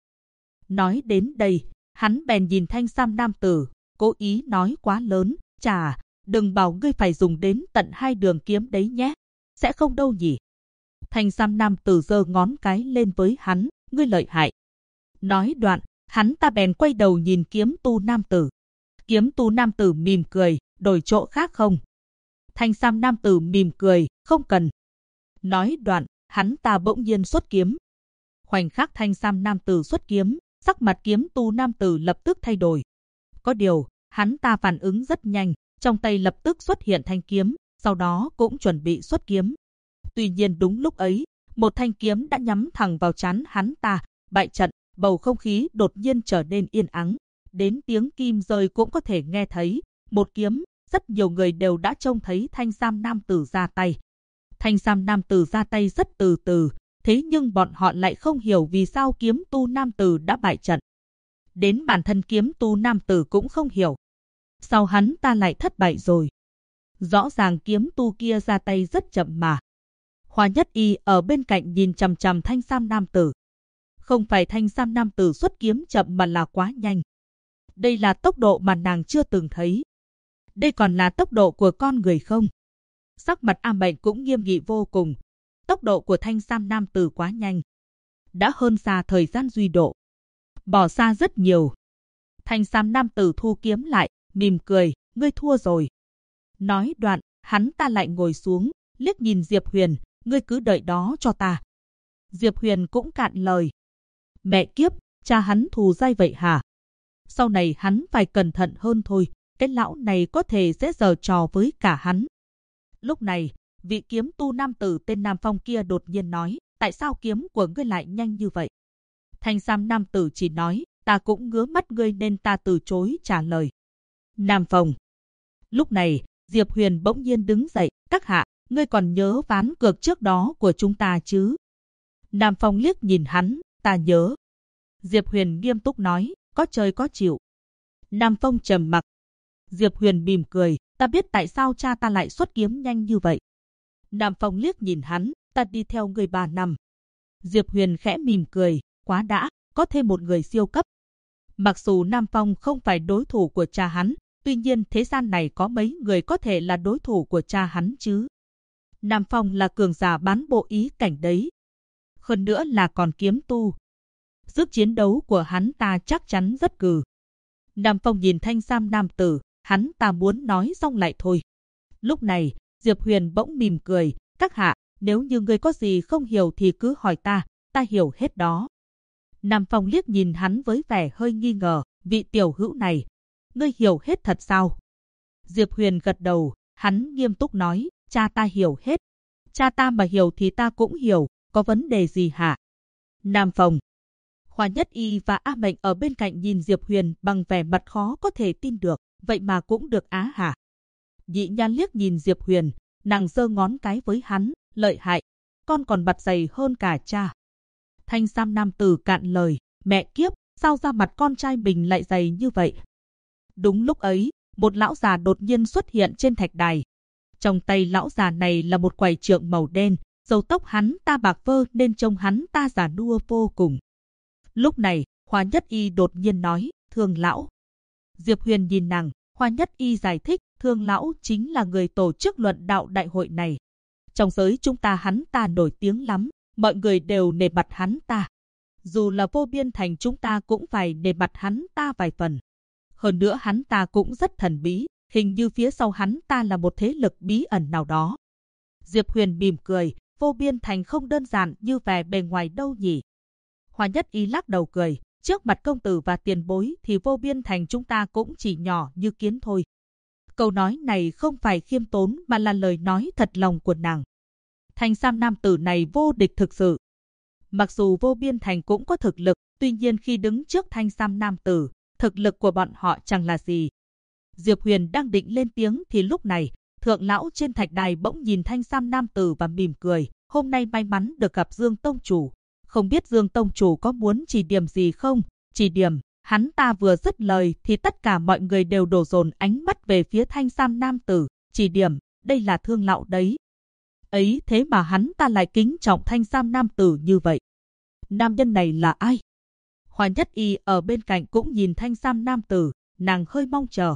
A: Nói đến đây, hắn bèn nhìn thanh sam nam tử, cố ý nói quá lớn, chà, đừng bảo ngươi phải dùng đến tận 2 đường kiếm đấy nhé. Sẽ không đâu nhỉ. Thanh sam nam tử giơ ngón cái lên với hắn, ngươi lợi hại. Nói đoạn, hắn ta bèn quay đầu nhìn kiếm tu nam tử. Kiếm tu nam tử mỉm cười, đổi chỗ khác không? Thanh sam nam tử mỉm cười, không cần. Nói đoạn, hắn ta bỗng nhiên xuất kiếm. Khoảnh khắc thanh sam nam tử xuất kiếm, sắc mặt kiếm tu nam tử lập tức thay đổi. Có điều, hắn ta phản ứng rất nhanh, trong tay lập tức xuất hiện thanh kiếm, sau đó cũng chuẩn bị xuất kiếm. Tuy nhiên đúng lúc ấy, một thanh kiếm đã nhắm thẳng vào trán hắn ta, bại trận, bầu không khí đột nhiên trở nên yên ắng. Đến tiếng kim rơi cũng có thể nghe thấy, một kiếm, rất nhiều người đều đã trông thấy thanh sam nam tử ra tay. Thanh sam nam tử ra tay rất từ từ, thế nhưng bọn họ lại không hiểu vì sao kiếm tu nam tử đã bại trận. Đến bản thân kiếm tu nam tử cũng không hiểu. Sao hắn ta lại thất bại rồi? Rõ ràng kiếm tu kia ra tay rất chậm mà. Hoa Nhất Y ở bên cạnh nhìn chằm chằm thanh sam nam tử. Không phải thanh sam nam tử xuất kiếm chậm mà là quá nhanh. Đây là tốc độ mà nàng chưa từng thấy. Đây còn là tốc độ của con người không? Sắc mặt A Mệnh cũng nghiêm nghị vô cùng. Tốc độ của thanh sam nam tử quá nhanh. Đã hơn xa thời gian duy độ. Bỏ xa rất nhiều. Thanh sam nam tử thu kiếm lại, mỉm cười, ngươi thua rồi. Nói đoạn, hắn ta lại ngồi xuống, liếc nhìn Diệp Huyền, ngươi cứ đợi đó cho ta. Diệp Huyền cũng cạn lời. Mẹ kiếp, cha hắn thù dai vậy hả? Sau này hắn phải cẩn thận hơn thôi, cái lão này có thể sẽ giở trò với cả hắn. Lúc này, vị kiếm tu nam tử tên Nam Phong kia đột nhiên nói, tại sao kiếm của ngươi lại nhanh như vậy? Thanh sam nam tử chỉ nói, ta cũng ngứa mắt ngươi nên ta từ chối trả lời. Nam Phong. Lúc này, Diệp Huyền bỗng nhiên đứng dậy, các hạ, ngươi còn nhớ ván cược trước đó của chúng ta chứ? Nam Phong liếc nhìn hắn, ta nhớ. Diệp Huyền nghiêm túc nói, có chơi có chịu. Nam Phong trầm mặc. Diệp Huyền mỉm cười, ta biết tại sao cha ta lại xuất kiếm nhanh như vậy. Nam Phong liếc nhìn hắn, ta đi theo người 3 năm. Diệp Huyền khẽ mỉm cười, quá đã, có thêm một người siêu cấp. Mặc dù Nam Phong không phải đối thủ của cha hắn, tuy nhiên thế gian này có mấy người có thể là đối thủ của cha hắn chứ. Nam Phong là cường giả bán bộ ý cảnh đấy. Hơn nữa là còn kiếm tu. Sức chiến đấu của hắn ta chắc chắn rất cừ. Nam Phong nhìn thanh sam nam tử, hắn ta muốn nói xong lại thôi. Lúc này, Diệp Huyền bỗng mỉm cười, các hạ, nếu như ngươi có gì không hiểu thì cứ hỏi ta hiểu hết đó. Nam Phong liếc nhìn hắn với vẻ hơi nghi ngờ, vị tiểu hữu này, ngươi hiểu hết thật sao? Diệp Huyền gật đầu, hắn nghiêm túc nói, cha ta hiểu hết. Cha ta mà hiểu thì ta cũng hiểu, có vấn đề gì hả? Nam Phong. Hoa Nhất Y và A Mệnh ở bên cạnh nhìn Diệp Huyền bằng vẻ mặt khó có thể tin được, vậy mà cũng được á hả? Nhị Nhan liếc nhìn Diệp Huyền, nàng giơ ngón cái với hắn, lợi hại, con còn mặt dày hơn cả cha. Thanh sam nam tử cạn lời, mẹ kiếp, sao da mặt con trai mình lại dày như vậy? Đúng lúc ấy, một lão già đột nhiên xuất hiện trên thạch đài. Trong tay lão già này là một quải trượng màu đen, râu tóc hắn ta bạc phơ nên trông hắn ta già nua vô cùng. Lúc này, Hoa Nhất Y đột nhiên nói, Thương lão. Diệp Huyền nhìn nàng, Hoa Nhất Y giải thích, Thương lão chính là người tổ chức luận đạo đại hội này. Trong giới chúng ta hắn ta nổi tiếng lắm, mọi người đều nể mặt hắn ta. Dù là Vô Biên Thành chúng ta cũng phải nể mặt hắn ta vài phần. Hơn nữa hắn ta cũng rất thần bí, hình như phía sau hắn ta là một thế lực bí ẩn nào đó. Diệp Huyền mỉm cười, Vô Biên Thành không đơn giản như vẻ bề ngoài đâu nhỉ. Hoa Nhất Y lắc đầu cười, trước mặt công tử và tiền bối thì Vô Biên Thành chúng ta cũng chỉ nhỏ như kiến thôi. Câu nói này không phải khiêm tốn mà là lời nói thật lòng của nàng. Thanh sam nam tử này vô địch thực sự. Mặc dù Vô Biên Thành cũng có thực lực, tuy nhiên khi đứng trước thanh sam nam tử, thực lực của bọn họ chẳng là gì. Diệp Huyền đang định lên tiếng thì lúc này, thượng lão trên thạch đài bỗng nhìn thanh sam nam tử và mỉm cười. Hôm nay may mắn được gặp Dương Tông Chủ. Không biết Dương Tông Chủ có muốn chỉ điểm gì không? Chỉ điểm, hắn ta vừa dứt lời thì tất cả mọi người đều đổ dồn ánh mắt về phía thanh sam nam tử. Chỉ điểm, đây là Thương lão đấy. Ấy thế mà hắn ta lại kính trọng thanh sam nam tử như vậy. Nam nhân này là ai? Hoa Nhất Y ở bên cạnh cũng nhìn thanh sam nam tử, nàng hơi mong chờ.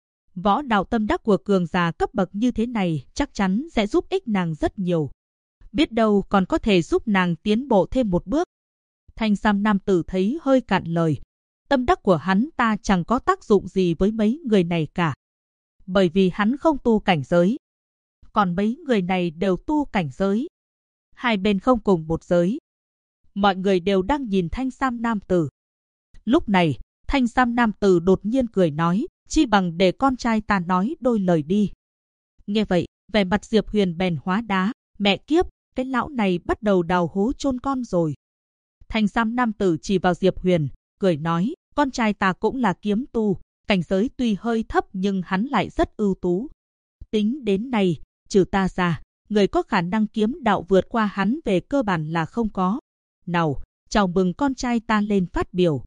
A: Võ đạo tâm đắc của cường giả cấp bậc như thế này chắc chắn sẽ giúp ích nàng rất nhiều. Biết đâu còn có thể giúp nàng tiến bộ thêm một bước. Thanh sam nam tử thấy hơi cạn lời. Tâm đắc của hắn ta chẳng có tác dụng gì với mấy người này cả. Bởi vì hắn không tu cảnh giới. còn mấy người này đều tu cảnh giới. Hai bên không cùng một giới. Mọi người đều đang nhìn thanh sam nam tử. Lúc này, thanh sam nam tử đột nhiên cười nói, chi bằng để con trai ta nói đôi lời đi. Nghe vậy, vẻ mặt Diệp Huyền bèn hóa đá, mẹ kiếp, cái lão này bắt đầu đào hố chôn con rồi. Thanh sam nam tử chỉ vào Diệp Huyền, cười nói, con trai ta cũng là kiếm tu, cảnh giới tuy hơi thấp nhưng hắn lại rất ưu tú. Tính đến nay, trừ ta ra, người có khả năng kiếm đạo vượt qua hắn về cơ bản là không có. Nào, chào mừng con trai ta lên phát biểu.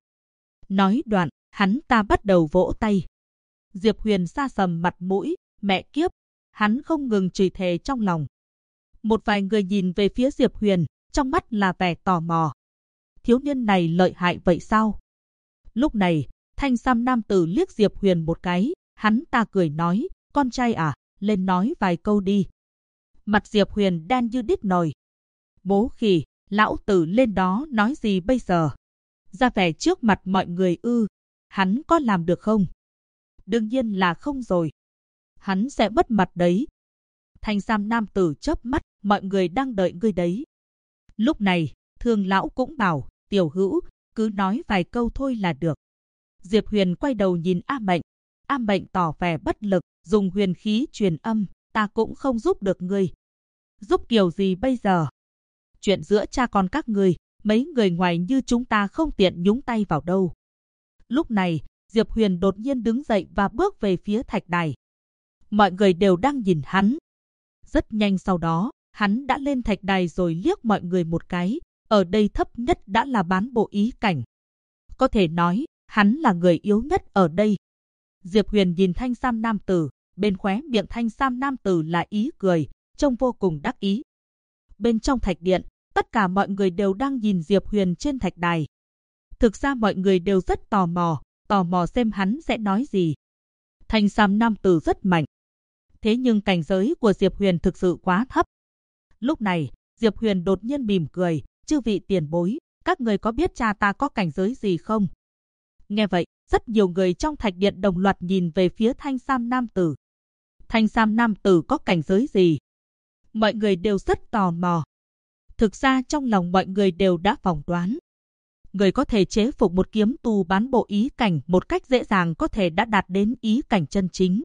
A: Nói đoạn, hắn ta bắt đầu vỗ tay. Diệp Huyền sa sầm mặt mũi, mẹ kiếp, hắn không ngừng chửi thề trong lòng. Một vài người nhìn về phía Diệp Huyền, trong mắt là vẻ tò mò. Thiếu niên này lợi hại vậy sao? Lúc này, thanh sam nam tử liếc Diệp Huyền một cái, hắn ta cười nói, con trai à, lên nói vài câu đi. Mặt Diệp Huyền đen như đít nồi. Bố khỉ, lão tử lên đó nói gì bây giờ? Ra vẻ trước mặt mọi người ư, hắn có làm được không? Đương nhiên là không rồi. Hắn sẽ mất mặt đấy. Thanh sam nam tử chớp mắt, mọi người đang đợi ngươi đấy. Lúc này, Thương lão cũng bảo, tiểu hữu, cứ nói vài câu thôi là được. Diệp Huyền quay đầu nhìn A Mệnh. A Mệnh tỏ vẻ bất lực, dùng huyền khí truyền âm, ta cũng không giúp được ngươi. Giúp kiểu gì bây giờ? Chuyện giữa cha con các ngươi, mấy người ngoài như chúng ta không tiện nhúng tay vào đâu. Lúc này, Diệp Huyền đột nhiên đứng dậy và bước về phía thạch đài. Mọi người đều đang nhìn hắn. Rất nhanh sau đó, hắn đã lên thạch đài rồi liếc mọi người một cái. Ở đây thấp nhất đã là bán bộ ý cảnh. Có thể nói, hắn là người yếu nhất ở đây. Diệp Huyền nhìn thanh sam nam tử, bên khóe miệng thanh sam nam tử là ý cười, trông vô cùng đắc ý. Bên trong thạch điện, tất cả mọi người đều đang nhìn Diệp Huyền trên thạch đài. Thực ra mọi người đều rất tò mò xem hắn sẽ nói gì. Thanh sam nam tử rất mạnh. Thế nhưng cảnh giới của Diệp Huyền thực sự quá thấp. Lúc này, Diệp Huyền đột nhiên mỉm cười, chư vị tiền bối, các người có biết cha ta có cảnh giới gì không? Nghe vậy, rất nhiều người trong thạch điện đồng loạt nhìn về phía thanh sam nam tử. Thanh sam nam tử có cảnh giới gì? Mọi người đều rất tò mò. Thực ra trong lòng mọi người đều đã phỏng đoán. Người có thể chế phục một kiếm tu bán bộ ý cảnh một cách dễ dàng có thể đã đạt đến ý cảnh chân chính.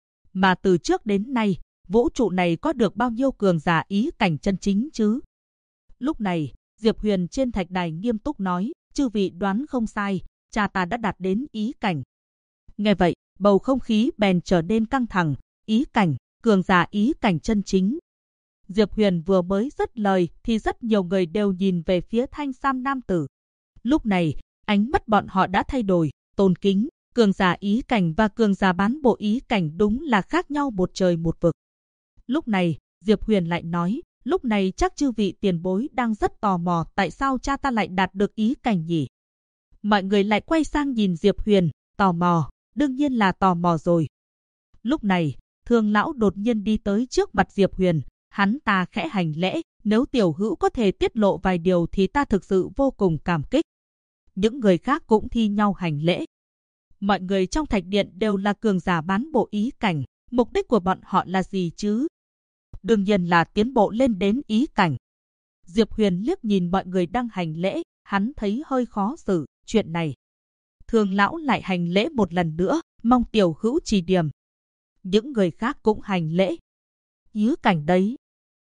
A: Mà từ trước đến nay, vũ trụ này có được bao nhiêu cường giả ý cảnh chân chính chứ? Lúc này, Diệp Huyền trên thạch đài nghiêm túc nói, chư vị đoán không sai, cha ta đã đạt đến ý cảnh. Nghe vậy, bầu không khí bèn trở nên căng thẳng, ý cảnh, cường giả ý cảnh chân chính. Diệp Huyền vừa mới dứt lời thì rất nhiều người đều nhìn về phía thanh sam nam tử. Lúc này, ánh mắt bọn họ đã thay đổi, tôn kính, cường giả ý cảnh và cường giả bán bộ ý cảnh đúng là khác nhau một trời một vực. Lúc này, Diệp Huyền lại nói, lúc này chắc chư vị tiền bối đang rất tò mò tại sao cha ta lại đạt được ý cảnh nhỉ? Mọi người lại quay sang nhìn Diệp Huyền, tò mò, đương nhiên là tò mò rồi. Lúc này, Thương lão đột nhiên đi tới trước mặt Diệp Huyền, hắn ta khẽ hành lễ, nếu tiểu hữu có thể tiết lộ vài điều thì ta thực sự vô cùng cảm kích. Những người khác cũng thi nhau hành lễ. Mọi người trong thạch điện đều là cường giả bán bộ ý cảnh, mục đích của bọn họ là gì chứ? Đương nhiên là tiến bộ lên đến ý cảnh. Diệp Huyền liếc nhìn mọi người đang hành lễ, hắn thấy hơi khó xử chuyện này. Thương lão lại hành lễ một lần nữa, mong tiểu hữu chỉ điểm. Những người khác cũng hành lễ. Ý cảnh đấy.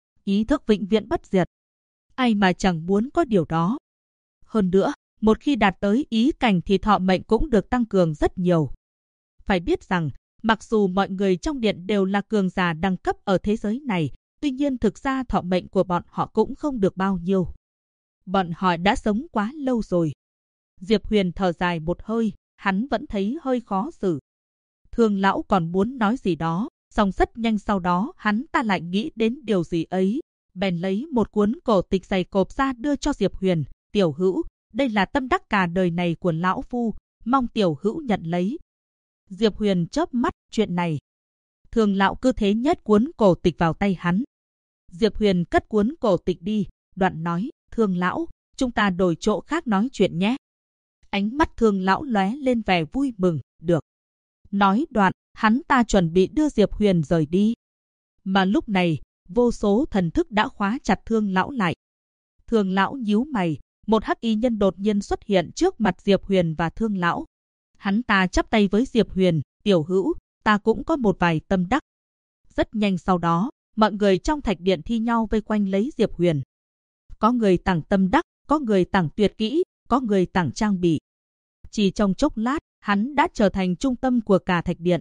A: Ý thức vĩnh viễn bất diệt. Ai mà chẳng muốn có điều đó. Hơn nữa, một khi đạt tới ý cảnh thì thọ mệnh cũng được tăng cường rất nhiều. Phải biết rằng, mặc dù mọi người trong điện đều là cường giả đẳng cấp ở thế giới này, tuy nhiên thực ra thọ mệnh của bọn họ cũng không được bao nhiêu. Bọn họ đã sống quá lâu rồi. Diệp Huyền thở dài một hơi, hắn vẫn thấy hơi khó xử. Thương lão còn muốn nói gì đó, song rất nhanh sau đó hắn ta lại nghĩ đến điều gì ấy. Bèn lấy một cuốn cổ tịch dày cộp ra đưa cho Diệp Huyền, tiểu hữu, đây là tâm đắc cả đời này của lão phu, mong tiểu hữu nhận lấy. Diệp Huyền chớp mắt, chuyện này. Thương lão cứ thế nhét cuốn cổ tịch vào tay hắn. Diệp Huyền cất cuốn cổ tịch đi, đoạn nói, Thương lão, chúng ta đổi chỗ khác nói chuyện nhé. Ánh mắt Thương lão lóe lên vẻ vui mừng, được. Nói đoạn, hắn ta chuẩn bị đưa Diệp Huyền rời đi. Mà lúc này, vô số thần thức đã khóa chặt Thương lão lại. Thương lão nhíu mày, một hắc y nhân đột nhiên xuất hiện trước mặt Diệp Huyền và Thương lão. Hắn ta chắp tay với Diệp Huyền, "Tiểu hữu, ta cũng có một vài tâm đắc." Rất nhanh sau đó, mọi người trong thạch điện thi nhau vây quanh lấy Diệp Huyền. Có người tặng tâm đắc, có người tặng tuyệt kỹ, có người tặng trang bị. Chỉ trong chốc lát, hắn đã trở thành trung tâm của cả thạch điện.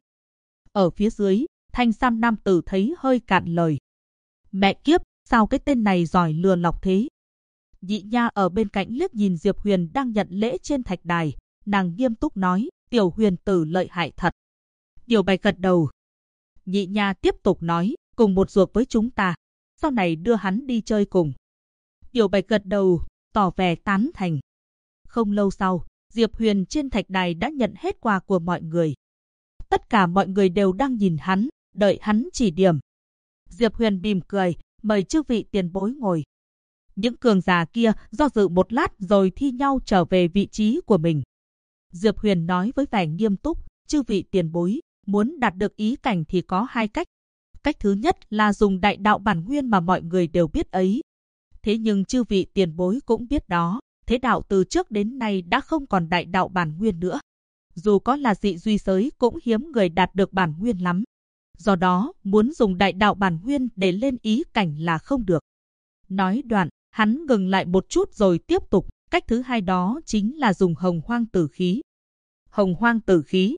A: Ở phía dưới, thanh sam nam tử thấy hơi cạn lời. Mẹ kiếp, sao cái tên này giỏi lừa lọc thế? Nhị nha ở bên cạnh liếc nhìn Diệp Huyền đang nhận lễ trên thạch đài, nàng nghiêm túc nói, Tiểu Huyền tử lợi hại thật. Tiểu Bạch gật đầu. Nhị nha tiếp tục nói, cùng một ruột với chúng ta, sau này đưa hắn đi chơi cùng. Tiểu Bạch gật đầu, tỏ vẻ tán thành. Không lâu sau, Diệp Huyền trên thạch đài đã nhận hết quà của mọi người. Tất cả mọi người đều đang nhìn hắn, đợi hắn chỉ điểm. Diệp Huyền mỉm cười, mời chư vị tiền bối ngồi. Những cường giả kia do dự một lát rồi thi nhau trở về vị trí của mình. Diệp Huyền nói với vẻ nghiêm túc, chư vị tiền bối, muốn đạt được ý cảnh thì có hai cách. Cách thứ nhất là dùng đại đạo bản nguyên mà mọi người đều biết ấy. Thế nhưng chư vị tiền bối cũng biết đó, thế đạo từ trước đến nay đã không còn đại đạo bản nguyên nữa. Dù có là dị duy giới cũng hiếm người đạt được bản nguyên lắm. Do đó, muốn dùng đại đạo bản nguyên để lên ý cảnh là không được. Nói đoạn, hắn ngừng lại một chút rồi tiếp tục, cách thứ hai đó chính là dùng hồng hoang tử khí. Hồng hoang tử khí.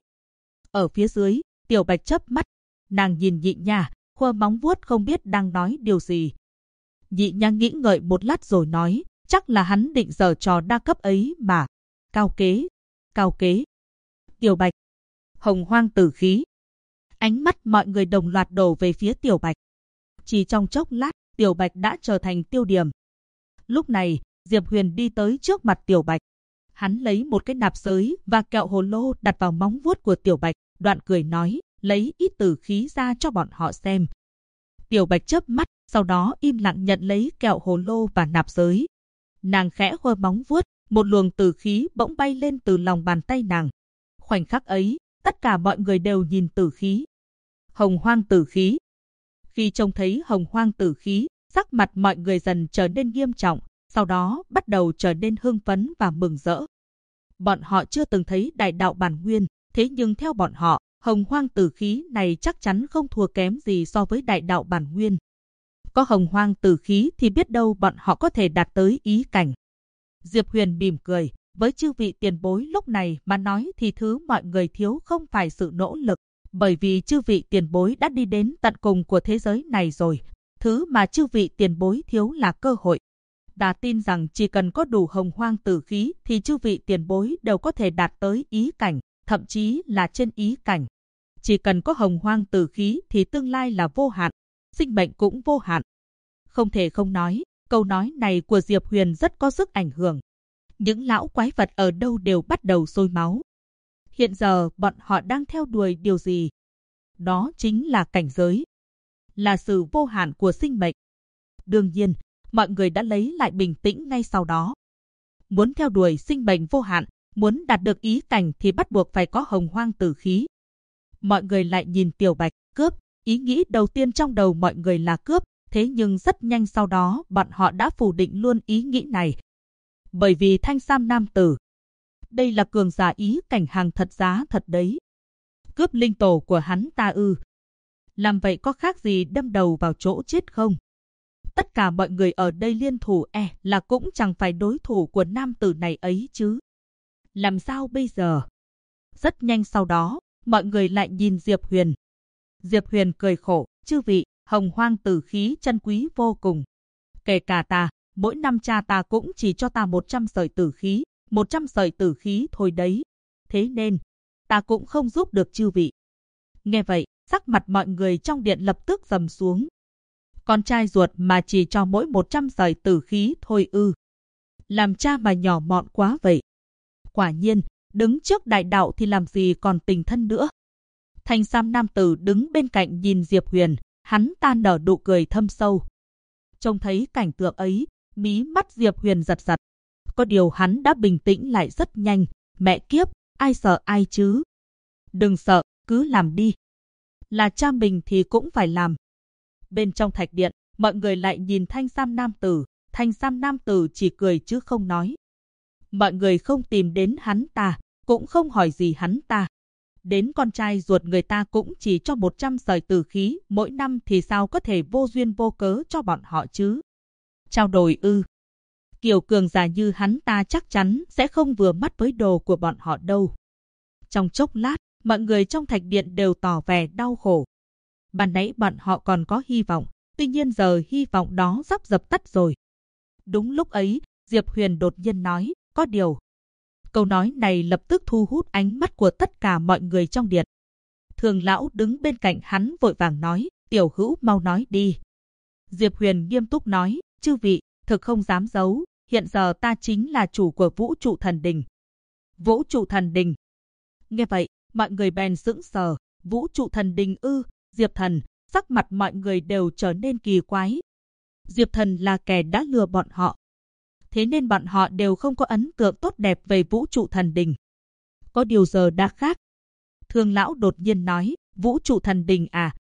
A: Ở phía dưới, Tiểu Bạch chớp mắt, nàng nhìn Nhị Nha, khua móng vuốt không biết đang nói điều gì. Nhị Nha nghĩ ngợi một lát rồi nói, chắc là hắn định giở trò đa cấp ấy mà. Cao kế, cao kế. Tiểu Bạch, hồng hoang tử khí. Ánh mắt mọi người đồng loạt đổ về phía Tiểu Bạch. Chỉ trong chốc lát, Tiểu Bạch đã trở thành tiêu điểm. Lúc này, Diệp Huyền đi tới trước mặt Tiểu Bạch. Hắn lấy một cái nạp giới và kẹo hồ lô đặt vào móng vuốt của Tiểu Bạch, đoạn cười nói, lấy ít tử khí ra cho bọn họ xem. Tiểu Bạch chớp mắt, sau đó im lặng nhận lấy kẹo hồ lô và nạp giới. Nàng khẽ khua móng vuốt, một luồng tử khí bỗng bay lên từ lòng bàn tay nàng. Khoảnh khắc ấy, tất cả mọi người đều nhìn tử khí. Hồng hoang tử khí. Khi trông thấy hồng hoang tử khí, sắc mặt mọi người dần trở nên nghiêm trọng, sau đó bắt đầu trở nên hưng phấn và mừng rỡ. Bọn họ chưa từng thấy đại đạo bản nguyên, thế nhưng theo bọn họ, hồng hoang tử khí này chắc chắn không thua kém gì so với đại đạo bản nguyên. Có hồng hoang tử khí thì biết đâu bọn họ có thể đạt tới ý cảnh. Diệp Huyền mỉm cười, với chư vị tiền bối lúc này mà nói thì thứ mọi người thiếu không phải sự nỗ lực, bởi vì chư vị tiền bối đã đi đến tận cùng của thế giới này rồi. Thứ mà chư vị tiền bối thiếu là cơ hội. Ta tin rằng chỉ cần có đủ hồng hoang tử khí thì chư vị tiền bối đều có thể đạt tới ý cảnh, thậm chí là trên ý cảnh. Chỉ cần có hồng hoang tử khí thì tương lai là vô hạn, sinh mệnh cũng vô hạn. Không thể không nói, câu nói này của Diệp Huyền rất có sức ảnh hưởng. Những lão quái vật ở đâu đều bắt đầu sôi máu. Hiện giờ bọn họ đang theo đuổi điều gì? Đó chính là cảnh giới, là sự vô hạn của sinh mệnh. Đương nhiên, mọi người đã lấy lại bình tĩnh ngay sau đó. Muốn theo đuổi sinh mệnh vô hạn, muốn đạt được ý cảnh thì bắt buộc phải có hồng hoang tử khí. Mọi người lại nhìn Tiểu Bạch, cướp, ý nghĩ đầu tiên trong đầu mọi người là cướp, thế nhưng rất nhanh sau đó bọn họ đã phủ định luôn ý nghĩ này. Bởi vì thanh sam nam tử, đây là cường giả ý cảnh hàng thật giá thật đấy. Cướp linh tổ của hắn ta ư? Làm vậy có khác gì đâm đầu vào chỗ chết không? Tất cả mọi người ở đây liên thủ là cũng chẳng phải đối thủ của nam tử này ấy chứ. Làm sao bây giờ? Rất nhanh sau đó, mọi người lại nhìn Diệp Huyền. Diệp Huyền cười khổ, chư vị, hồng hoang tử khí chân quý vô cùng. Kể cả ta, mỗi năm cha ta cũng chỉ cho ta 100 sợi tử khí, 100 sợi tử khí thôi đấy. Thế nên, ta cũng không giúp được chư vị. Nghe vậy, sắc mặt mọi người trong điện lập tức trầm xuống. Con trai ruột mà chỉ cho mỗi 100 sợi tử khí thôi ư? Làm cha mà nhỏ mọn quá vậy. Quả nhiên, đứng trước đại đạo thì làm gì còn tình thân nữa. Thanh sam nam tử đứng bên cạnh nhìn Diệp Huyền, hắn ta nở nụ cười thâm sâu. Trông thấy cảnh tượng ấy, mí mắt Diệp Huyền giật giật. Có điều hắn đã bình tĩnh lại rất nhanh. Mẹ kiếp, ai sợ ai chứ? Đừng sợ, cứ làm đi. Là cha mình thì cũng phải làm. Bên trong thạch điện, mọi người lại nhìn thanh sam nam tử. Thanh sam nam tử chỉ cười chứ không nói. Mọi người không tìm đến hắn ta, cũng không hỏi gì hắn ta. Đến con trai ruột người ta cũng chỉ cho 100 sợi tử khí mỗi năm thì sao có thể vô duyên vô cớ cho bọn họ chứ? Trao đổi ư? Kiểu cường giả như hắn ta chắc chắn sẽ không vừa mắt với đồ của bọn họ đâu. Trong chốc lát, mọi người trong thạch điện đều tỏ vẻ đau khổ. Ban nãy bọn họ còn có hy vọng, tuy nhiên giờ hy vọng đó sắp dập tắt rồi. Đúng lúc ấy, Diệp Huyền đột nhiên nói, có điều. Câu nói này lập tức thu hút ánh mắt của tất cả mọi người trong điện. Thường lão đứng bên cạnh hắn vội vàng nói, tiểu hữu mau nói đi. Diệp Huyền nghiêm túc nói, chư vị, thực không dám giấu, hiện giờ ta chính là chủ của Vũ Trụ Thần Đình. Vũ Trụ Thần Đình. Nghe vậy, mọi người bèn sững sờ, Vũ Trụ Thần Đình ư? Diệp Thần, sắc mặt mọi người đều trở nên kỳ quái. Diệp Thần là kẻ đã lừa bọn họ. Thế nên bọn họ đều không có ấn tượng tốt đẹp về Vũ Trụ Thần Đình. Có điều giờ đã khác. Thường lão đột nhiên nói, Vũ Trụ Thần Đình à?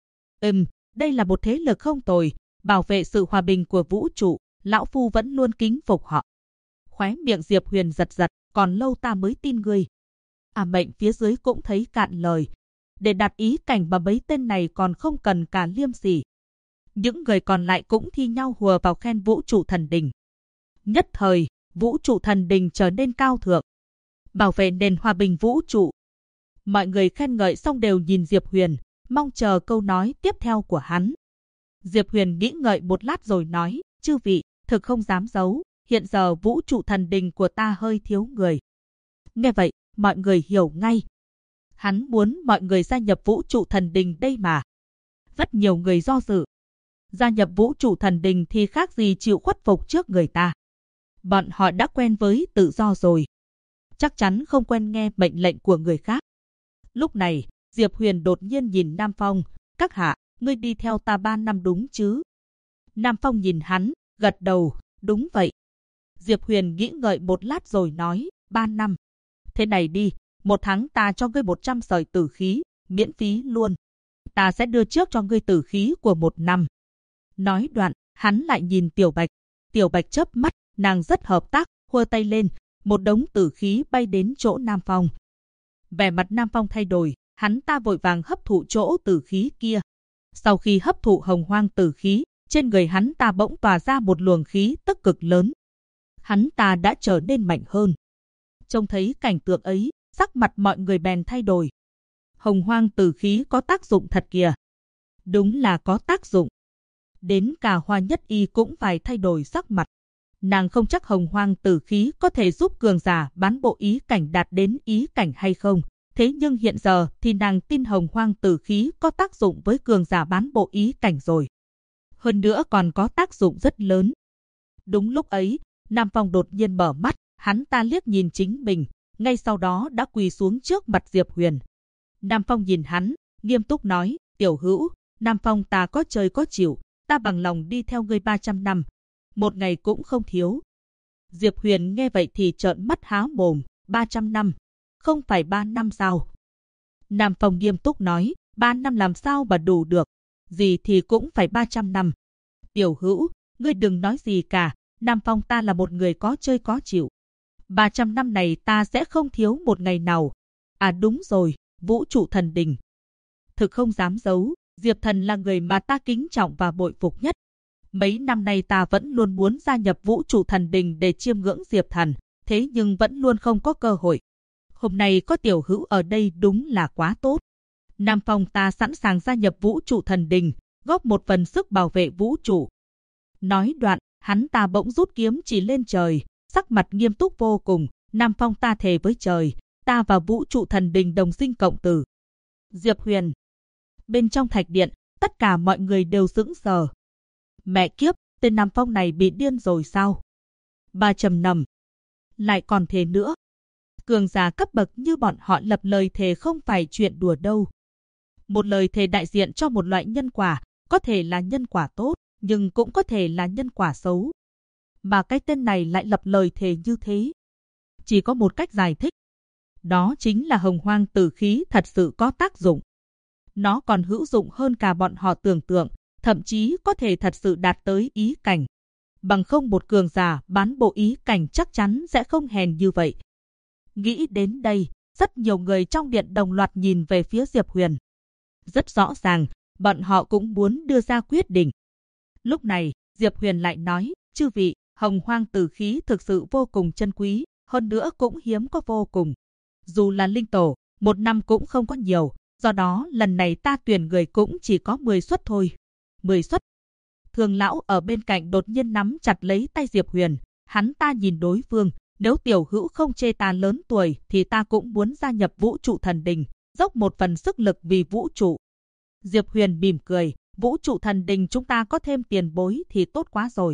A: Đây là một thế lực không tồi, bảo vệ sự hòa bình của vũ trụ, lão phu vẫn luôn kính phục họ. Khóe miệng Diệp Huyền giật giật, còn lâu ta mới tin ngươi. Mệnh phía dưới cũng thấy cạn lời. Để đặt ý cảnh mà mấy tên này còn không cần cả liêm sỉ. Những người còn lại cũng thi nhau hùa vào khen Vũ Trụ Thần Đình. Nhất thời, Vũ Trụ Thần Đình trở nên cao thượng. Bảo vệ nền hòa bình vũ trụ. Mọi người khen ngợi xong đều nhìn Diệp Huyền, mong chờ câu nói tiếp theo của hắn. Diệp Huyền nghĩ ngợi một lát rồi nói, chư vị, thực không dám giấu, hiện giờ Vũ Trụ Thần Đình của ta hơi thiếu người. Nghe vậy, mọi người hiểu ngay. Hắn muốn mọi người gia nhập Vũ Trụ Thần Đình đây mà. Rất nhiều người do dự. Gia nhập Vũ Trụ Thần Đình thì khác gì chịu khuất phục trước người ta. Bọn họ đã quen với tự do rồi. Chắc chắn không quen nghe mệnh lệnh của người khác. Lúc này, Diệp Huyền đột nhiên nhìn Nam Phong. Các hạ, ngươi đi theo ta 3 năm đúng chứ? Nam Phong nhìn hắn, gật đầu, đúng vậy. Diệp Huyền nghĩ ngợi một lát rồi nói, 3 năm. Thế này đi, 1 tháng ta cho ngươi 100 sợi tử khí, miễn phí luôn. Ta sẽ đưa trước cho ngươi tử khí của 1 năm. Nói đoạn, hắn lại nhìn Tiểu Bạch. Tiểu Bạch chớp mắt, nàng rất hợp tác, hua tay lên, một đống tử khí bay đến chỗ Nam Phong. Vẻ mặt Nam Phong thay đổi, hắn ta vội vàng hấp thụ chỗ tử khí kia. Sau khi hấp thụ hồng hoang tử khí, trên người hắn ta bỗng tỏa ra một luồng khí tức cực lớn. Hắn ta đã trở nên mạnh hơn. Trông thấy cảnh tượng ấy, sắc mặt mọi người bèn thay đổi. Hồng hoang tử khí có tác dụng thật kìa. Đúng là có tác dụng. Đến cả Hoa Nhất Y cũng phải thay đổi sắc mặt. Nàng không chắc hồng hoang tử khí có thể giúp cường giả bán bộ ý cảnh đạt đến ý cảnh hay không. Thế nhưng hiện giờ thì nàng tin hồng hoang tử khí có tác dụng với cường giả bán bộ ý cảnh rồi. Hơn nữa còn có tác dụng rất lớn. Đúng lúc ấy, Nam Phong đột nhiên mở mắt, hắn ta liếc nhìn chính mình, ngay sau đó đã quỳ xuống trước mặt Diệp Huyền. Nam Phong nhìn hắn, nghiêm túc nói, tiểu hữu, Nam Phong ta có chơi có chịu, ta bằng lòng đi theo ngươi 300 năm, một ngày cũng không thiếu. Diệp Huyền nghe vậy thì trợn mắt há mồm, 300 năm, không phải 3 năm sao? Nam Phong nghiêm túc nói, 3 năm làm sao mà đủ được, gì thì cũng phải 300 năm. Tiểu hữu, ngươi đừng nói gì cả, Nam Phong ta là một người có chơi có chịu. 300 năm này ta sẽ không thiếu một ngày nào. À đúng rồi, Vũ Trụ Thần Đình. Thực không dám giấu, Diệp Thần là người mà ta kính trọng và bội phục nhất. Mấy năm nay ta vẫn luôn muốn gia nhập Vũ Trụ Thần Đình để chiêm ngưỡng Diệp Thần, thế nhưng vẫn luôn không có cơ hội. Hôm nay có tiểu hữu ở đây đúng là quá tốt. Nam Phong ta sẵn sàng gia nhập Vũ Trụ Thần Đình, góp một phần sức bảo vệ vũ trụ. Nói đoạn, hắn ta bỗng rút kiếm chỉ lên trời, sắc mặt nghiêm túc vô cùng. Nam Phong ta thề với trời, ta và Vũ Trụ Thần Đình đồng sinh cộng tử. Diệp Huyền. Bên trong thạch điện, tất cả mọi người đều sững sờ. Mẹ kiếp, tên Nam Phong này bị điên rồi sao? Bà trầm ngâm. Lại còn thề nữa. Cường giả cấp bậc như bọn họ lập lời thề không phải chuyện đùa đâu. Một lời thề đại diện cho một loại nhân quả, có thể là nhân quả tốt, nhưng cũng có thể là nhân quả xấu. Mà cái tên này lại lập lời thề như thế. Chỉ có một cách giải thích. Đó chính là hồng hoang tử khí thật sự có tác dụng. Nó còn hữu dụng hơn cả bọn họ tưởng tượng, thậm chí có thể thật sự đạt tới ý cảnh. Bằng không một cường giả bán bộ ý cảnh chắc chắn sẽ không hèn như vậy. Nghĩ đến đây, rất nhiều người trong điện đồng loạt nhìn về phía Diệp Huyền. Rất rõ ràng, bọn họ cũng muốn đưa ra quyết định. Lúc này, Diệp Huyền lại nói, chư vị, hồng hoang tử khí thực sự vô cùng chân quý, hơn nữa cũng hiếm có vô cùng. Dù là linh tổ, một năm cũng không có nhiều, do đó lần này ta tuyển người cũng chỉ có 10 suất thôi. 10 suất. Thường lão ở bên cạnh đột nhiên nắm chặt lấy tay Diệp Huyền, hắn ta nhìn đối phương, nếu tiểu hữu không chê ta lớn tuổi thì ta cũng muốn gia nhập vũ trụ thần đình, dốc một phần sức lực vì vũ trụ. Diệp Huyền mỉm cười, vũ trụ thần đình chúng ta có thêm tiền bối thì tốt quá rồi.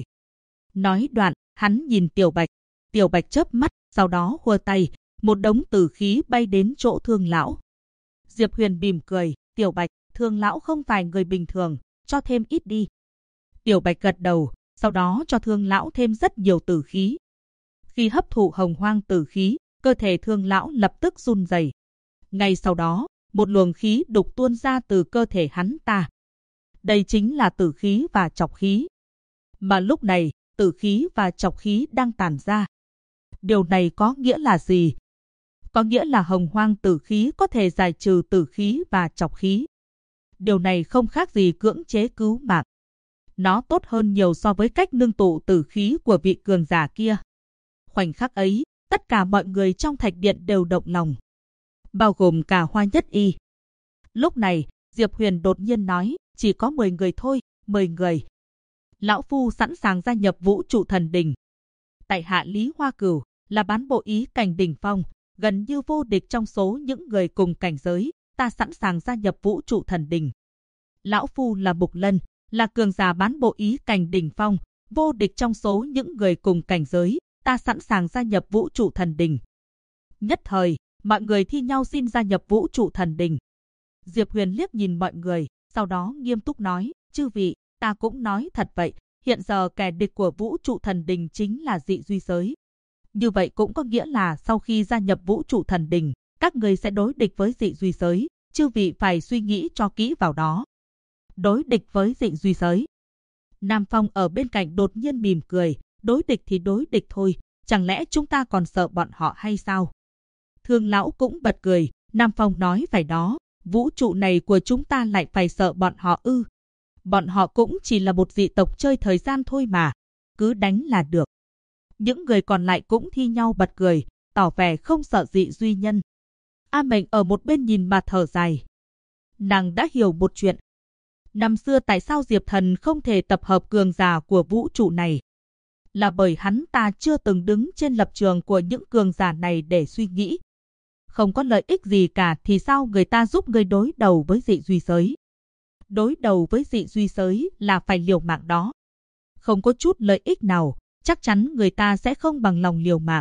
A: Nói đoạn, hắn nhìn Tiểu Bạch chớp mắt, sau đó hùa tay, một đống tử khí bay đến chỗ Thương lão. Diệp Huyền mỉm cười, Tiểu Bạch, Thương lão không phải người bình thường, cho thêm ít đi. Tiểu Bạch gật đầu, sau đó cho Thương lão thêm rất nhiều tử khí. Khi hấp thụ hồng hoang tử khí, cơ thể Thương lão lập tức run rẩy. Ngay sau đó, một luồng khí đục tuôn ra từ cơ thể hắn ta. Đây chính là tử khí và trọc khí. Mà lúc này, tử khí và trọc khí đang tản ra. Điều này có nghĩa là gì? Có nghĩa là hồng hoang tử khí có thể giải trừ tử khí và trọc khí. Điều này không khác gì cưỡng chế cứu mạng. Nó tốt hơn nhiều so với cách nương tụ tử khí của vị cường giả kia. Khoảnh khắc ấy, tất cả mọi người trong thạch điện đều động lòng, bao gồm cả Hoa Nhất Y. Lúc này, Diệp Huyền đột nhiên nói, chỉ có 10 người thôi, 10 người. Lão Phu sẵn sàng gia nhập vũ trụ thần đình. Tại hạ Lý Hoa Cửu, là bán bộ ý cảnh đỉnh phong, gần như vô địch trong số những người cùng cảnh giới, ta sẵn sàng gia nhập vũ trụ thần đình. Lão Phu là Mục Lân, là cường giả bán bộ ý cảnh đỉnh phong, vô địch trong số những người cùng cảnh giới, ta sẵn sàng gia nhập vũ trụ thần đình. Nhất thời, mọi người thi nhau xin gia nhập vũ trụ thần đình. Diệp Huyền liếc nhìn mọi người, sau đó nghiêm túc nói, chư vị, ta cũng nói thật vậy, hiện giờ kẻ địch của vũ trụ thần đình chính là dị duy giới. Như vậy cũng có nghĩa là sau khi gia nhập vũ trụ thần đình, các người sẽ đối địch với dị duy giới, chư vị phải suy nghĩ cho kỹ vào đó. Đối địch với dị duy giới. Nam Phong ở bên cạnh đột nhiên mỉm cười, đối địch thì đối địch thôi, chẳng lẽ chúng ta còn sợ bọn họ hay sao? Thương lão cũng bật cười, Nam Phong nói phải đó, vũ trụ này của chúng ta lại phải sợ bọn họ ư? Bọn họ cũng chỉ là một dị tộc chơi thời gian thôi mà, cứ đánh là được. Những người còn lại cũng thi nhau bật cười, tỏ vẻ không sợ dị duy nhân. A Mệnh ở một bên nhìn mà thở dài. Nàng đã hiểu một chuyện. Năm xưa tại sao Diệp Thần không thể tập hợp cường giả của vũ trụ này? Là bởi hắn ta chưa từng đứng trên lập trường của những cường giả này để suy nghĩ. Không có lợi ích gì cả thì sao người ta giúp người đối đầu với dị duy giới? Đối đầu với dị duy giới là phải liều mạng đó. Không có chút lợi ích nào, chắc chắn người ta sẽ không bằng lòng liều mạng.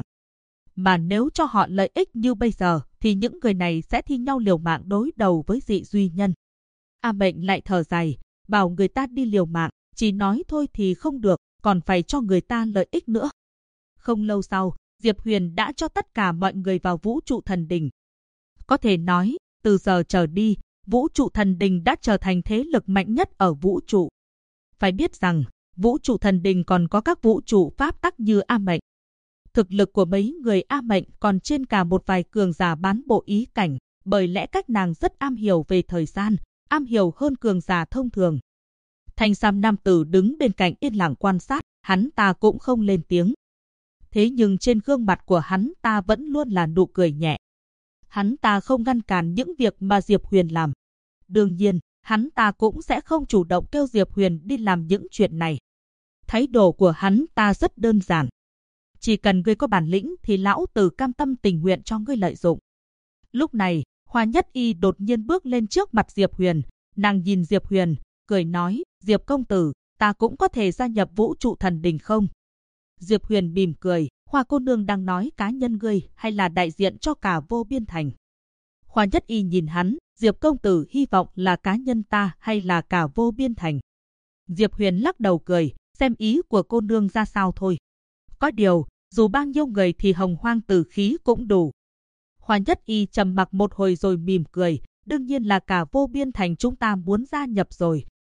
A: Mà nếu cho họ lợi ích như bây giờ, thì những người này sẽ thi nhau liều mạng đối đầu với dị duy nhân. A Mệnh lại thở dài, bảo người ta đi liều mạng, chỉ nói thôi thì không được, còn phải cho người ta lợi ích nữa. Không lâu sau, Diệp Huyền đã cho tất cả mọi người vào vũ trụ thần đình. Có thể nói, từ giờ trở đi, vũ trụ thần đình đã trở thành thế lực mạnh nhất ở vũ trụ. Phải biết rằng, vũ trụ thần đình còn có các vũ trụ pháp tắc như A Mệnh. Thực lực của mấy người A Mệnh còn trên cả một vài cường giả bán bộ ý cảnh, bởi lẽ các nàng rất am hiểu về thời gian, am hiểu hơn cường giả thông thường. Thanh sam nam tử đứng bên cạnh yên lặng quan sát, hắn ta cũng không lên tiếng. Thế nhưng trên gương mặt của hắn ta vẫn luôn là nụ cười nhẹ. Hắn ta không ngăn cản những việc mà Diệp Huyền làm. Đương nhiên, hắn ta cũng sẽ không chủ động kêu Diệp Huyền đi làm những chuyện này. Thái độ của hắn ta rất đơn giản. Chỉ cần ngươi có bản lĩnh thì lão tử cam tâm tình nguyện cho ngươi lợi dụng. Lúc này, Hoa Nhất Y đột nhiên bước lên trước mặt Diệp Huyền. Nàng nhìn Diệp Huyền, cười nói, Diệp công tử, ta cũng có thể gia nhập vũ trụ thần đình không? Diệp Huyền mỉm cười, Hoa cô nương đang nói cá nhân ngươi hay là đại diện cho cả Vô Biên Thành? Hoa Nhất Y nhìn hắn, Diệp công tử hy vọng là cá nhân ta hay là cả Vô Biên Thành? Diệp Huyền lắc đầu cười, xem ý của cô nương ra sao thôi. Có điều, dù bao nhiêu người thì hồng hoang tử khí cũng đủ. Hoa Nhất Y trầm mặc một hồi rồi mỉm cười, đương nhiên là cả Vô Biên Thành chúng ta muốn gia nhập rồi.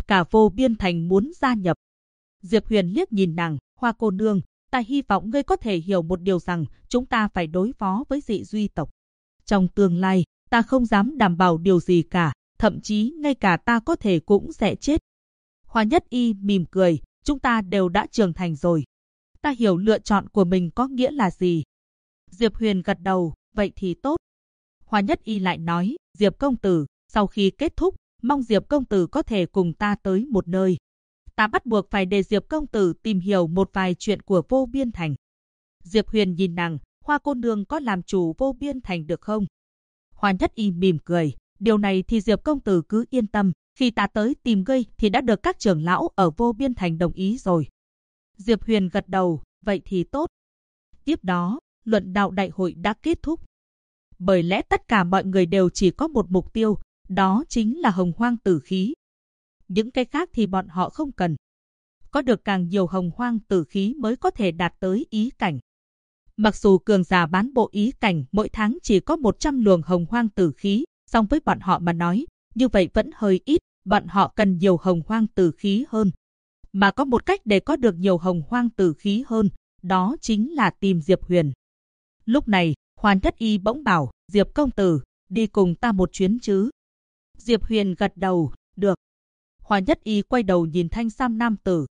A: cả vô biên thành muốn gia nhập. Diệp Huyền liếc nhìn nàng, Hoa cô nương, ta hy vọng ngươi có thể hiểu một điều rằng chúng ta phải đối phó với dị duy tộc. Trong tương lai, ta không dám đảm bảo điều gì cả, thậm chí ngay cả ta có thể cũng sẽ chết. Hoa Nhất Y mỉm cười, chúng ta đều đã trưởng thành rồi. Ta hiểu lựa chọn của mình có nghĩa là gì. Diệp Huyền gật đầu, vậy thì tốt. Hoa Nhất Y lại nói, Diệp công tử, sau khi kết thúc, mong Diệp công tử có thể cùng ta tới một nơi. Ta bắt buộc phải để Diệp công tử tìm hiểu một vài chuyện của vô biên thành. Diệp Huyền nhìn nàng, Hoa cô nương có làm chủ vô biên thành được không? Hoa Nhất Y mỉm cười, điều này thì Diệp công tử cứ yên tâm, khi ta tới tìm ngươi thì đã được các trưởng lão ở vô biên thành đồng ý rồi. Diệp Huyền gật đầu, vậy thì tốt. Tiếp đó, luận đạo đại hội đã kết thúc. Bởi lẽ tất cả mọi người đều chỉ có một mục tiêu, đó chính là hồng hoang tử khí. Những cái khác thì bọn họ không cần. Có được càng nhiều hồng hoang tử khí mới có thể đạt tới ý cảnh. Mặc dù cường giả bán bộ ý cảnh mỗi tháng chỉ có 100 luồng hồng hoang tử khí, song với bọn họ mà nói, như vậy vẫn hơi ít, bọn họ cần nhiều hồng hoang tử khí hơn. Mà có một cách để có được nhiều hồng hoang tử khí hơn, đó chính là tìm Diệp Huyền. Lúc này, Hoa Nhất Y bỗng bảo, Diệp công tử, đi cùng ta một chuyến chứ. Diệp Huyền gật đầu, được. Hoa Nhất Y quay đầu nhìn Thanh Sam nam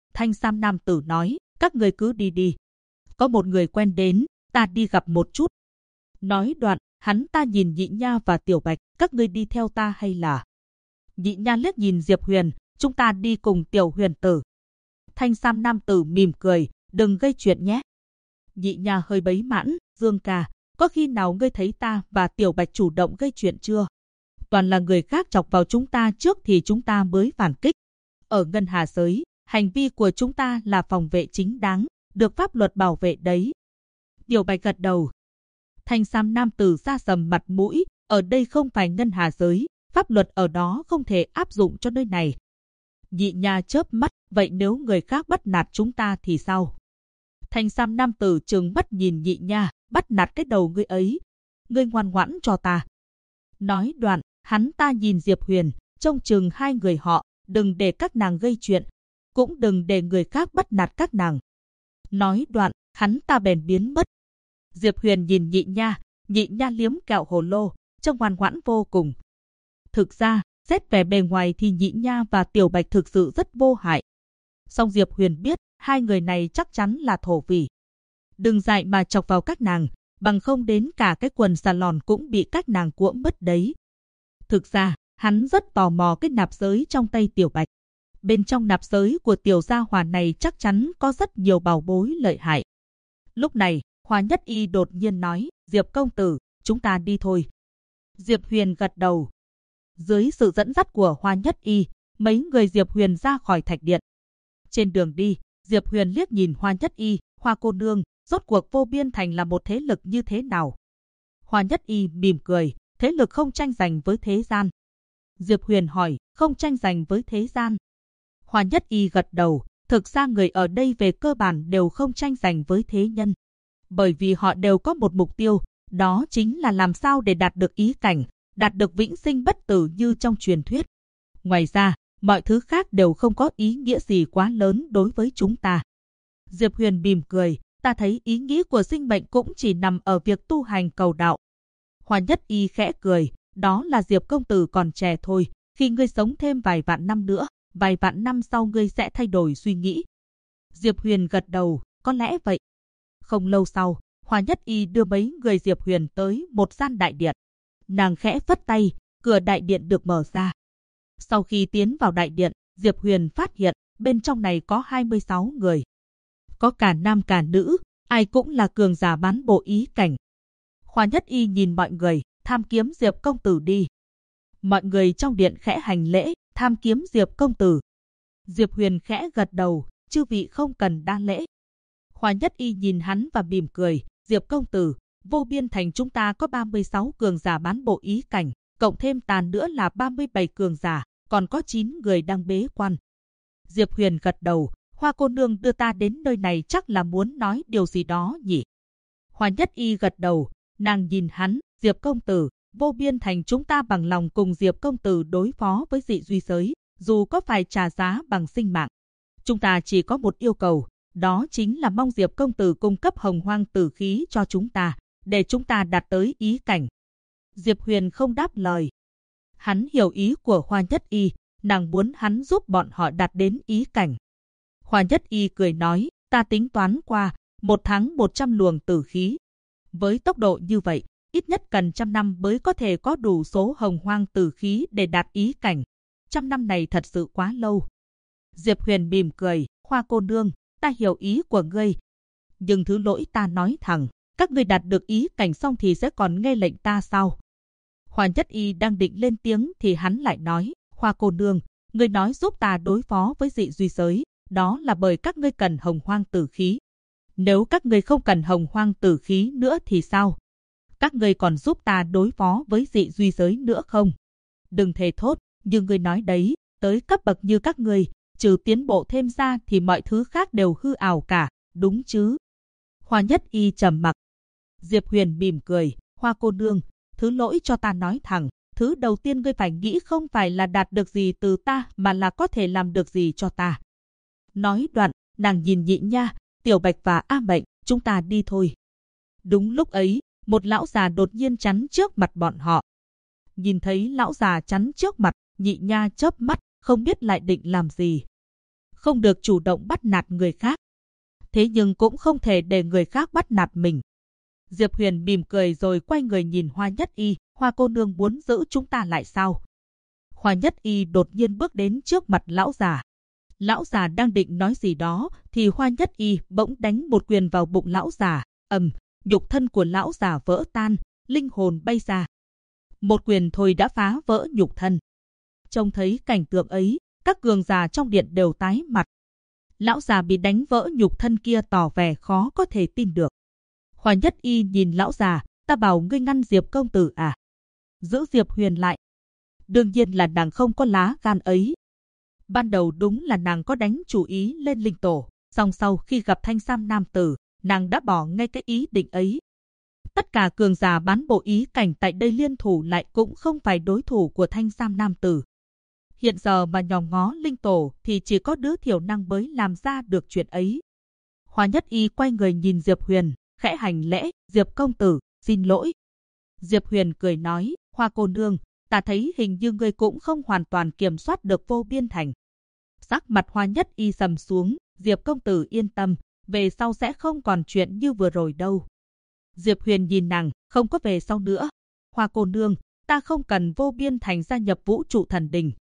A: tử nói, các người cứ đi đi. Có một người quen đến, ta đi gặp một chút. Nói đoạn, hắn ta nhìn Nhị Nha và Tiểu Bạch, các ngươi đi theo ta hay là? Nhị Nha liếc nhìn Diệp Huyền, chúng ta đi cùng Tiểu Huyền tử. Thanh Sam nam tử mỉm cười, đừng gây chuyện nhé. Nhị Nha hơi bấy mãn, Dương ca, có khi nào ngươi thấy ta và Tiểu Bạch chủ động gây chuyện chưa? Toàn là người khác chọc vào chúng ta trước thì chúng ta mới phản kích. Ở Ngân Hà giới, hành vi của chúng ta là phòng vệ chính đáng, được pháp luật bảo vệ đấy. Tiểu Bạch gật đầu. Thanh Sam nam tử ra sầm mặt mũi, ở đây không phải Ngân Hà giới, pháp luật ở đó không thể áp dụng cho nơi này. Nhị Nha chớp mắt, vậy nếu người khác bắt nạt chúng ta thì sao? Thanh Sam nam tử trừng mắt nhìn Nhị Nha, bắt nạt cái đầu ngươi ấy. Ngươi ngoan ngoãn cho ta. Nói đoạn, hắn ta nhìn Diệp Huyền, trông chừng hai người họ, đừng để các nàng gây chuyện, cũng đừng để người khác bắt nạt các nàng. Nói đoạn, hắn ta bèn biến mất. Diệp Huyền nhìn Nhị Nha liếm kẹo hồ lô, trông ngoan ngoãn vô cùng. Thực ra, xét về bề ngoài thì Nhị Nha và Tiểu Bạch thực sự rất vô hại. Song Diệp Huyền biết, hai người này chắc chắn là thổ phỉ. Đừng dại mà chọc vào các nàng, bằng không đến cả cái quần salon cũng bị các nàng cuỗm mất đấy. Thực ra, hắn rất tò mò cái nạp giới trong tay Tiểu Bạch. Bên trong nạp giới của tiểu gia hỏa này chắc chắn có rất nhiều bảo bối lợi hại. Lúc này, Hoa Nhất Y đột nhiên nói, Diệp công tử, chúng ta đi thôi. Diệp Huyền gật đầu. Dưới sự dẫn dắt của Hoa Nhất Y, mấy người Diệp Huyền ra khỏi thạch điện. Trên đường đi, Diệp Huyền liếc nhìn Hoa Nhất Y, Hoa cô nương, rốt cuộc vô biên thành là một thế lực như thế nào? Hoa Nhất Y mỉm cười, thế lực không tranh giành với thế gian. Diệp Huyền hỏi, không tranh giành với thế gian. Hoa Nhất Y gật đầu, thực ra người ở đây về cơ bản đều không tranh giành với thế nhân. Bởi vì họ đều có một mục tiêu, đó chính là làm sao để đạt được ý cảnh, đạt được vĩnh sinh bất tử như trong truyền thuyết. Ngoài ra, mọi thứ khác đều không có ý nghĩa gì quá lớn đối với chúng ta. Diệp Huyền mỉm cười, ta thấy ý nghĩa của sinh mệnh cũng chỉ nằm ở việc tu hành cầu đạo. Hoa Nhất Y khẽ cười, đó là Diệp công tử còn trẻ thôi, khi ngươi sống thêm vài vạn năm nữa, vài vạn năm sau ngươi sẽ thay đổi suy nghĩ. Diệp Huyền gật đầu, có lẽ vậy. Không lâu sau, Hoa Nhất Y đưa mấy người Diệp Huyền tới một gian đại điện. Nàng khẽ phất tay, cửa đại điện được mở ra. Sau khi tiến vào đại điện, Diệp Huyền phát hiện bên trong này có 26 người. Có cả nam cả nữ, ai cũng là cường giả bán bộ ý cảnh. Hoa Nhất Y nhìn mọi người, tham kiếm Diệp công tử đi. Mọi người trong điện khẽ hành lễ, tham kiếm Diệp công tử. Diệp Huyền khẽ gật đầu, chư vị không cần đa lễ. Hoa Nhất Y nhìn hắn và mỉm cười, Diệp công tử, vô biên thành chúng ta có 36 cường giả bán bộ ý cảnh, cộng thêm tàn nữa là 37 cường giả, còn có 9 người đang bế quan. Diệp Huyền gật đầu, Hoa cô nương đưa ta đến nơi này chắc là muốn nói điều gì đó nhỉ? Hoa Nhất Y gật đầu, nàng nhìn hắn, Diệp công tử, vô biên thành chúng ta bằng lòng cùng Diệp công tử đối phó với dị duy giới, dù có phải trả giá bằng sinh mạng. Chúng ta chỉ có một yêu cầu, đó chính là mong Diệp công tử cung cấp hồng hoang tử khí cho chúng ta, để chúng ta đạt tới ý cảnh. Diệp Huyền không đáp lời. Hắn hiểu ý của Hoa Nhất Y, nàng muốn hắn giúp bọn họ đạt đến ý cảnh. Hoa Nhất Y cười nói, ta tính toán qua, 1 tháng 100 luồng tử khí. Với tốc độ như vậy, ít nhất cần 100 năm mới có thể có đủ số hồng hoang tử khí để đạt ý cảnh. 100 năm này thật sự quá lâu. Diệp Huyền mỉm cười, Hoa cô nương, ta hiểu ý của ngươi. Nhưng thứ lỗi ta nói thẳng, các ngươi đạt được ý cảnh xong thì sẽ còn nghe lệnh ta sao? Hoa Nhất Y đang định lên tiếng thì hắn lại nói, Hoa cô nương, ngươi nói giúp ta đối phó với dị duy giới, đó là bởi các ngươi cần hồng hoang tử khí. Nếu các ngươi không cần hồng hoang tử khí nữa thì sao? Các ngươi còn giúp ta đối phó với dị duy giới nữa không? Đừng thề thốt, như ngươi nói đấy, tới cấp bậc như các ngươi, trừ tiến bộ thêm ra thì mọi thứ khác đều hư ảo cả, đúng chứ? Hoa Nhất Y trầm mặc. Diệp Huyền mỉm cười, Hoa cô nương, thứ lỗi cho ta nói thẳng, thứ đầu tiên ngươi phải nghĩ không phải là đạt được gì từ ta mà là có thể làm được gì cho ta. Nói đoạn, nàng nhìn Nhị Nha, Tiểu Bạch và A Mệnh, chúng ta đi thôi. Đúng lúc ấy, một lão già đột nhiên chắn trước mặt bọn họ. Nhìn thấy lão già chắn trước mặt, Nhị Nha chớp mắt, không biết lại định làm gì. Không được chủ động bắt nạt người khác. Thế nhưng cũng không thể để người khác bắt nạt mình. Diệp Huyền mỉm cười rồi quay người nhìn Hoa Nhất Y, Hoa cô nương muốn giữ chúng ta lại sao? Hoa Nhất Y đột nhiên bước đến trước mặt lão già. Lão già đang định nói gì đó, thì Hoa Nhất Y bỗng đánh một quyền vào bụng lão già, nhục thân của lão già vỡ tan, linh hồn bay ra. Một quyền thôi đã phá vỡ nhục thân. Trông thấy cảnh tượng ấy, các cường giả trong điện đều tái mặt. Lão già bị đánh vỡ nhục thân kia tỏ vẻ khó có thể tin được. Hoa Nhất Y nhìn lão già, ta bảo ngươi ngăn Diệp công tử à? Giữ Diệp Huyền lại. Đương nhiên là nàng không có lá gan ấy. Ban đầu đúng là nàng có đánh chủ ý lên linh tổ, song sau khi gặp Thanh Sam nam tử, nàng đã bỏ ngay cái ý định ấy. Tất cả cường giả bán bộ ý cảnh tại đây liên thủ lại cũng không phải đối thủ của Thanh Sam nam tử. Hiện giờ mà nhòm ngó linh tổ thì chỉ có đứa thiểu năng mới làm ra được chuyện ấy. Hoa Nhất Y quay người nhìn Diệp Huyền, khẽ hành lễ, Diệp công tử, xin lỗi. Diệp Huyền cười nói, Hoa cô nương, ta thấy hình như ngươi cũng không hoàn toàn kiểm soát được Vô Biên Thành. Sắc mặt Hoa Nhất Y sầm xuống, Diệp công tử yên tâm, về sau sẽ không còn chuyện như vừa rồi đâu. Diệp Huyền nhìn nàng, không có về sau nữa. Hoa cô nương, ta không cần Vô Biên Thành gia nhập Vũ Trụ Thần Đình.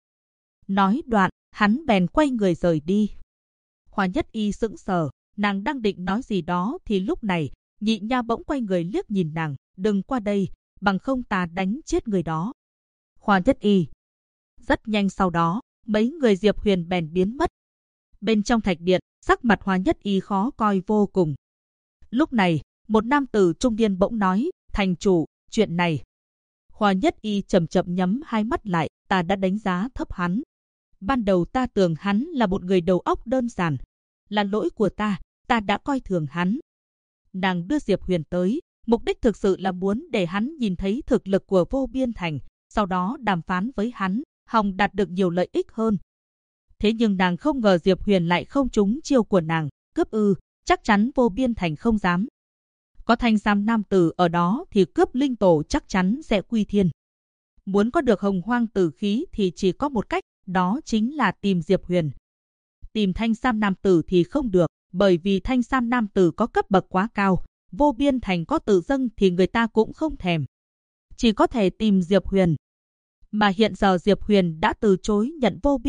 A: Nói đoạn, hắn bèn quay người rời đi. Hoa Nhất Y sững sờ, nàng đang định nói gì đó thì lúc này, Nhị Nha bỗng quay người liếc nhìn nàng, đừng qua đây, bằng không ta đánh chết người đó. Hoa Nhất Y. Rất nhanh sau đó, mấy người Diệp Huyền bèn biến mất. Bên trong thạch điện, sắc mặt Hoa Nhất Y khó coi vô cùng. Lúc này, một nam tử trung niên bỗng nói, thành chủ, chuyện này. Hoa Nhất Y chậm chậm nhắm hai mắt lại, ta đã đánh giá thấp hắn. Ban đầu ta tưởng hắn là một người đầu óc đơn giản. Là lỗi của ta đã coi thường hắn. Nàng đưa Diệp Huyền tới, mục đích thực sự là muốn để hắn nhìn thấy thực lực của Vô Biên Thành, sau đó đàm phán với hắn, hòng đạt được nhiều lợi ích hơn. Thế nhưng nàng không ngờ Diệp Huyền lại không trúng chiêu của nàng, cướp ư, chắc chắn Vô Biên Thành không dám. Có Thanh Sam nam tử ở đó thì cướp linh tổ chắc chắn sẽ quy thiên. Muốn có được hồng hoang tử khí thì chỉ có một cách, đó chính là tìm Diệp Huyền. Tìm Thanh Sam nam tử thì không được, bởi vì Thanh Sam nam tử có cấp bậc quá cao, Vô Biên Thành có tự dâng thì người ta cũng không thèm. Chỉ có thể tìm Diệp Huyền. Mà hiện giờ Diệp Huyền đã từ chối nhận Vô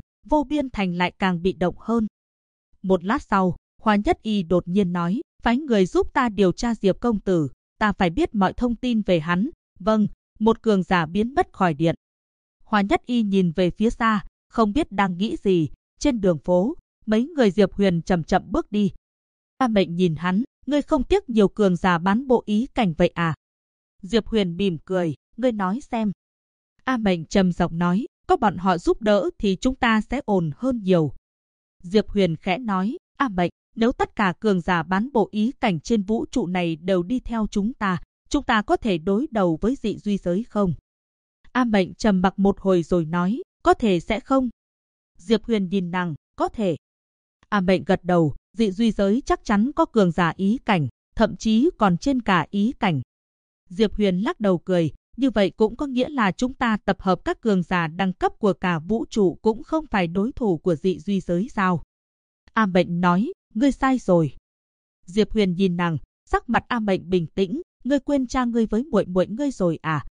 A: Biên Thành lại càng bị động hơn. Một lát sau, Hoa Nhất Y đột nhiên nói, phái người giúp ta điều tra Diệp công tử, ta phải biết mọi thông tin về hắn. Vâng, một cường giả biến mất khỏi điện. Hoa Nhất Y nhìn về phía xa, không biết đang nghĩ gì. Trên đường phố, mấy người Diệp Huyền chậm chậm bước đi. A Mệnh nhìn hắn, ngươi không tiếc nhiều cường giả bán bộ ý cảnh vậy à? Diệp Huyền mỉm cười, ngươi nói xem. A Mệnh trầm giọng nói, có bọn họ giúp đỡ thì chúng ta sẽ ổn hơn nhiều. Diệp Huyền khẽ nói, A Mệnh, nếu tất cả cường giả bán bộ ý cảnh trên vũ trụ này đều đi theo chúng ta có thể đối đầu với dị duy giới không? A Mệnh trầm mặc một hồi rồi nói, có thể sẽ không. Diệp Huyền nhìn nàng, có thể. A Mệnh gật đầu, dị duy giới chắc chắn có cường giả ý cảnh, thậm chí còn trên cả ý cảnh. Diệp Huyền lắc đầu cười, như vậy cũng có nghĩa là chúng ta tập hợp các cường giả đẳng cấp của cả vũ trụ cũng không phải đối thủ của dị duy giới sao? A Mệnh nói, ngươi sai rồi. Diệp Huyền nhìn nàng, sắc mặt A Mệnh bình tĩnh, ngươi quên cha ngươi với muội muội ngươi rồi à?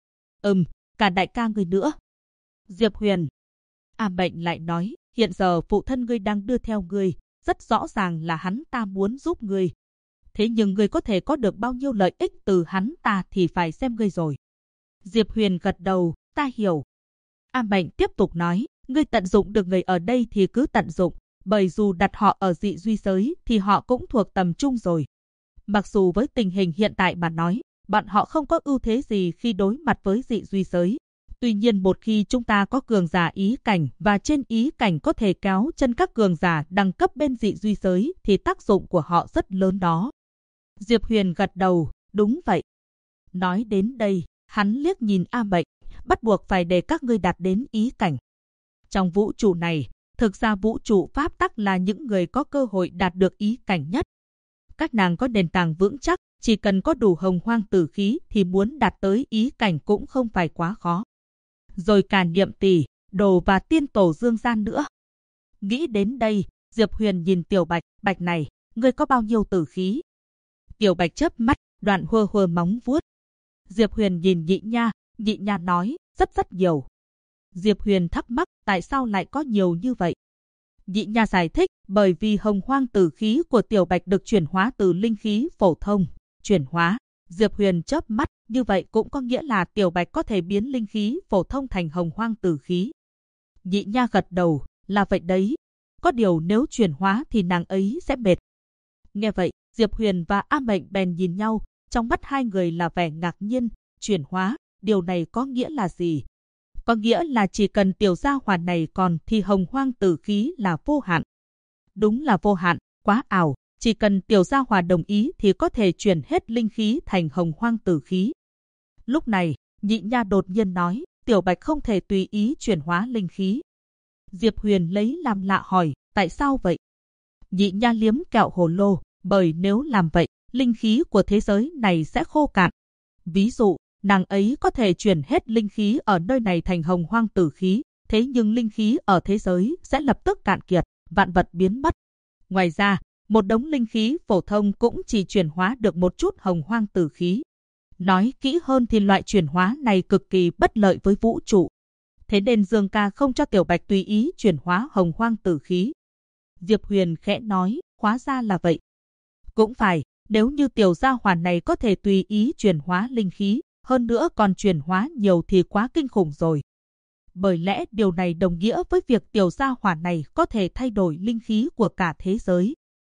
A: Cả đại ca ngươi nữa. Diệp Huyền. A Mệnh lại nói, hiện giờ phụ thân ngươi đang đưa theo ngươi, rất rõ ràng là hắn ta muốn giúp ngươi. Thế nhưng ngươi có thể có được bao nhiêu lợi ích từ hắn ta thì phải xem ngươi rồi. Diệp Huyền gật đầu, ta hiểu. A Mệnh tiếp tục nói, ngươi tận dụng được người ở đây thì cứ tận dụng, bởi dù đặt họ ở dị duy giới thì họ cũng thuộc tầm trung rồi. Mặc dù với tình hình hiện tại mà nói, bọn họ không có ưu thế gì khi đối mặt với dị duy giới. Tuy nhiên một khi chúng ta có cường giả ý cảnh và trên ý cảnh có thể kéo chân các cường giả đẳng cấp bên dị duy giới thì tác dụng của họ rất lớn đó. Diệp Huyền gật đầu, đúng vậy. Nói đến đây, hắn liếc nhìn A Mệnh, bắt buộc phải để các ngươi đạt đến ý cảnh. Trong vũ trụ này, thực ra vũ trụ pháp tắc là những người có cơ hội đạt được ý cảnh nhất. Các nàng có nền tảng vững chắc, chỉ cần có đủ hồng hoang tử khí thì muốn đạt tới ý cảnh cũng không phải quá khó. Rồi cả Niệm Tỷ, Đồ và Tiên Tổ Dương Gian nữa. Nghĩ đến đây, Diệp Huyền nhìn Tiểu Bạch, Bạch này, ngươi có bao nhiêu tử khí? Tiểu Bạch chớp mắt, đoạn hơ hơ móng vuốt. Diệp Huyền nhìn Nhị Nha nói, rất nhiều. Diệp Huyền thắc mắc, tại sao lại có nhiều như vậy? Nhị Nha giải thích, bởi vì hồng hoang tử khí của Tiểu Bạch được chuyển hóa từ linh khí phổ thông. Chuyển hóa. Diệp Huyền chớp mắt, như vậy cũng có nghĩa là Tiểu Bạch có thể biến linh khí phổ thông thành hồng hoang tử khí. Nhị Nha gật đầu, là vậy đấy. Có điều nếu chuyển hóa thì nàng ấy sẽ mệt. Nghe vậy, Diệp Huyền và A Mệnh bèn nhìn nhau, trong mắt hai người là vẻ ngạc nhiên. Chuyển hóa, điều này có nghĩa là gì? Có nghĩa là chỉ cần tiểu gia hỏa này còn thì hồng hoang tử khí là vô hạn. Đúng là vô hạn, quá ảo. Chỉ cần tiểu gia hỏa đồng ý thì có thể chuyển hết linh khí thành hồng hoang tử khí. Lúc này, Nhị Nha đột nhiên nói, Tiểu Bạch không thể tùy ý chuyển hóa linh khí. Diệp Huyền lấy làm lạ hỏi, tại sao vậy? Nhị Nha liếm kẹo hồ lô, bởi nếu làm vậy, linh khí của thế giới này sẽ khô cạn. Ví dụ, nàng ấy có thể chuyển hết linh khí ở nơi này thành hồng hoang tử khí, thế nhưng linh khí ở thế giới sẽ lập tức cạn kiệt, vạn vật biến mất. Ngoài ra, một đống linh khí phổ thông cũng chỉ chuyển hóa được một chút hồng hoang tử khí. Nói kỹ hơn thì loại chuyển hóa này cực kỳ bất lợi với vũ trụ. Thế nên Dương ca không cho Tiểu Bạch tùy ý chuyển hóa hồng hoang tử khí. Diệp Huyền khẽ nói, hóa ra là vậy. Cũng phải, nếu như tiểu gia hỏa này có thể tùy ý chuyển hóa linh khí, hơn nữa còn chuyển hóa nhiều thì quá kinh khủng rồi. Bởi lẽ điều này đồng nghĩa với việc tiểu gia hỏa này có thể thay đổi linh khí của cả thế giới.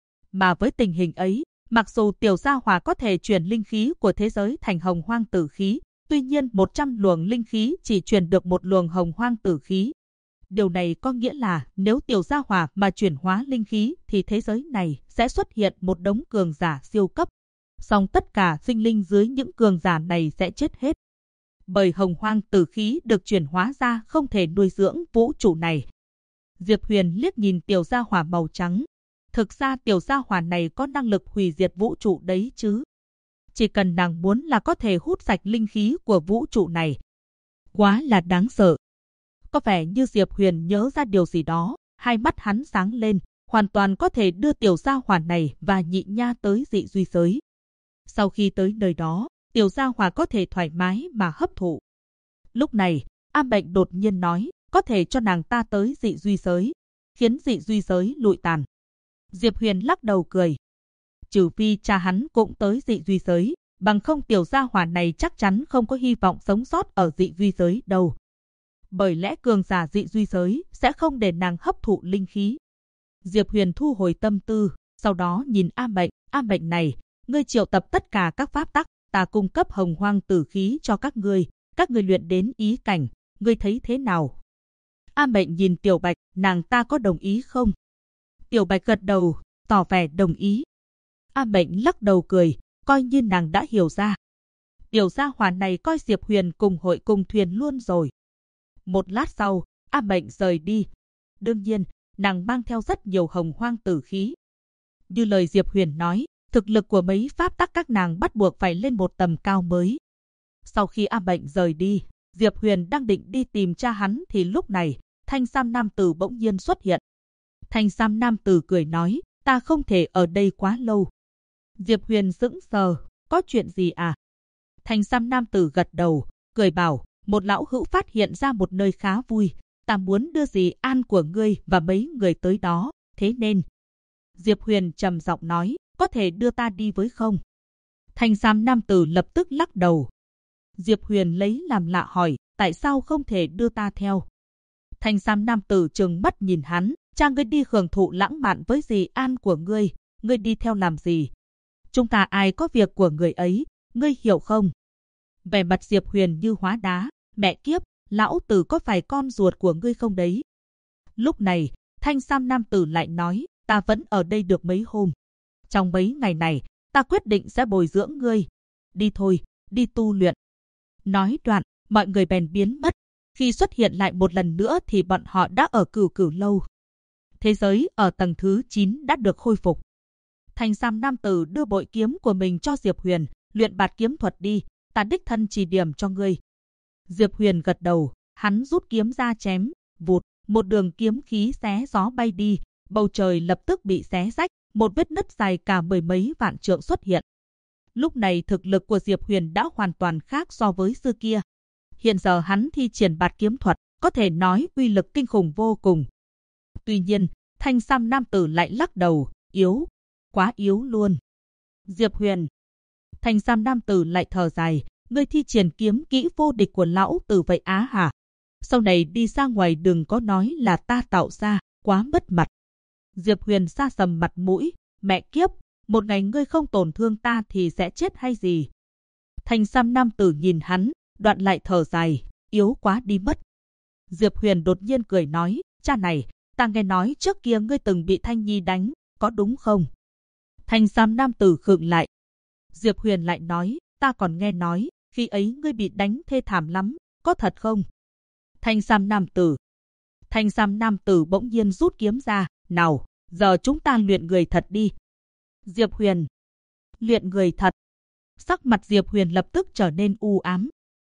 A: Mà với tình hình ấy, mặc dù tiểu gia hỏa có thể chuyển linh khí của thế giới thành hồng hoang tử khí, tuy nhiên 100 luồng linh khí chỉ chuyển được một luồng hồng hoang tử khí. Điều này có nghĩa là nếu tiểu gia hỏa mà chuyển hóa linh khí thì thế giới này sẽ xuất hiện một đống cường giả siêu cấp. Song tất cả sinh linh dưới những cường giả này sẽ chết hết. Bởi hồng hoang tử khí được chuyển hóa ra không thể nuôi dưỡng vũ trụ này. Diệp Huyền liếc nhìn tiểu gia hỏa màu trắng. Thực ra tiểu gia hỏa này có năng lực hủy diệt vũ trụ đấy chứ. Chỉ cần nàng muốn là có thể hút sạch linh khí của vũ trụ này. Quá là đáng sợ. Có vẻ như Diệp Huyền nhớ ra điều gì đó, hai mắt hắn sáng lên, hoàn toàn có thể đưa tiểu gia hỏa này và Nhị Nha tới dị duy giới. Sau khi tới nơi đó, tiểu gia hỏa có thể thoải mái mà hấp thụ. Lúc này, A Mệnh đột nhiên nói, có thể cho nàng ta tới dị duy giới, khiến dị duy giới lụi tàn. Diệp Huyền lắc đầu cười. Trừ phi cha hắn cũng tới dị duy giới, bằng không tiểu gia hỏa này chắc chắn không có hy vọng sống sót ở dị duy giới đâu. Bởi lẽ cường giả dị duy giới sẽ không để nàng hấp thụ linh khí. Diệp Huyền thu hồi tâm tư, sau đó nhìn A Mệnh này, ngươi triệu tập tất cả các pháp tắc, ta cung cấp hồng hoang tử khí cho các ngươi luyện đến ý cảnh, ngươi thấy thế nào? A Mệnh nhìn Tiểu Bạch, nàng ta có đồng ý không? Tiểu Bạch gật đầu, tỏ vẻ đồng ý. A Mệnh lắc đầu cười, coi như nàng đã hiểu ra. Tiểu gia hỏa này coi Diệp Huyền cùng hội cùng thuyền luôn rồi. Một lát sau, A Mệnh rời đi. Đương nhiên, nàng mang theo rất nhiều hồng hoang tử khí. Như lời Diệp Huyền nói, thực lực của mấy pháp tắc các nàng bắt buộc phải lên một tầm cao mới. Sau khi A Bệnh rời đi, Diệp Huyền đang định đi tìm cha hắn thì lúc này, thanh sam nam tử bỗng nhiên xuất hiện. Thanh sam nam tử cười nói, ta không thể ở đây quá lâu. Diệp Huyền sững sờ, có chuyện gì à? Thanh sam nam tử gật đầu, cười bảo, một lão hữu phát hiện ra một nơi khá vui. Ta muốn đưa dì An của ngươi và mấy người tới đó, thế nên. Diệp Huyền trầm giọng nói, có thể đưa ta đi với không? Thanh sam nam tử lập tức lắc đầu. Diệp Huyền lấy làm lạ hỏi, tại sao không thể đưa ta theo? Thanh sam nam tử trừng mắt nhìn hắn, cha ngươi đi hưởng thụ lãng mạn với dì An của ngươi đi theo làm gì? Chúng ta ai có việc của người ấy, ngươi hiểu không? Vẻ mặt Diệp Huyền như hóa đá, mẹ kiếp, lão tử có phải con ruột của ngươi không đấy? Lúc này, thanh sam nam tử lại nói, ta vẫn ở đây được mấy hôm. Trong mấy ngày này, ta quyết định sẽ bồi dưỡng ngươi. Đi thôi, đi tu luyện. Nói đoạn, mọi người bèn biến mất. Khi xuất hiện lại một lần nữa thì bọn họ đã ở Cửu Cửu lâu. Thế giới ở tầng thứ 9 đã được khôi phục. Thanh sam nam tử đưa bội kiếm của mình cho Diệp Huyền, luyện bạt kiếm thuật đi, ta đích thân chỉ điểm cho ngươi. Diệp Huyền gật đầu, hắn rút kiếm ra chém, vụt, một đường kiếm khí xé gió bay đi, bầu trời lập tức bị xé rách, một vết nứt dài cả mười mấy vạn trượng xuất hiện. Lúc này thực lực của Diệp Huyền đã hoàn toàn khác so với xưa kia. Hiện giờ hắn thi triển bạt kiếm thuật, có thể nói uy lực kinh khủng vô cùng. Tuy nhiên, thanh sam nam tử lại lắc đầu, yếu, quá yếu luôn. Diệp Huyền. Thanh sam nam tử lại thở dài, ngươi thi triển kiếm kỹ vô địch của lão tử vậy á hả? Sau này đi ra ngoài đừng có nói là ta tạo ra, quá mất mặt. Diệp Huyền sa sầm mặt mũi, mẹ kiếp, một ngày ngươi không tổn thương ta thì sẽ chết hay gì? Thanh sam nam tử nhìn hắn, đoạn lại thở dài, yếu quá đi mất. Diệp Huyền đột nhiên cười nói, cha này, ta nghe nói trước kia ngươi từng bị Thanh Nhi đánh, có đúng không? Thanh sam nam tử khựng lại. Diệp Huyền lại nói, ta còn nghe nói, khi ấy ngươi bị đánh thê thảm lắm, có thật không? Thanh sam nam tử bỗng nhiên rút kiếm ra, nào, giờ chúng ta luyện người thật đi. Diệp Huyền. Luyện người thật. Sắc mặt Diệp Huyền lập tức trở nên u ám.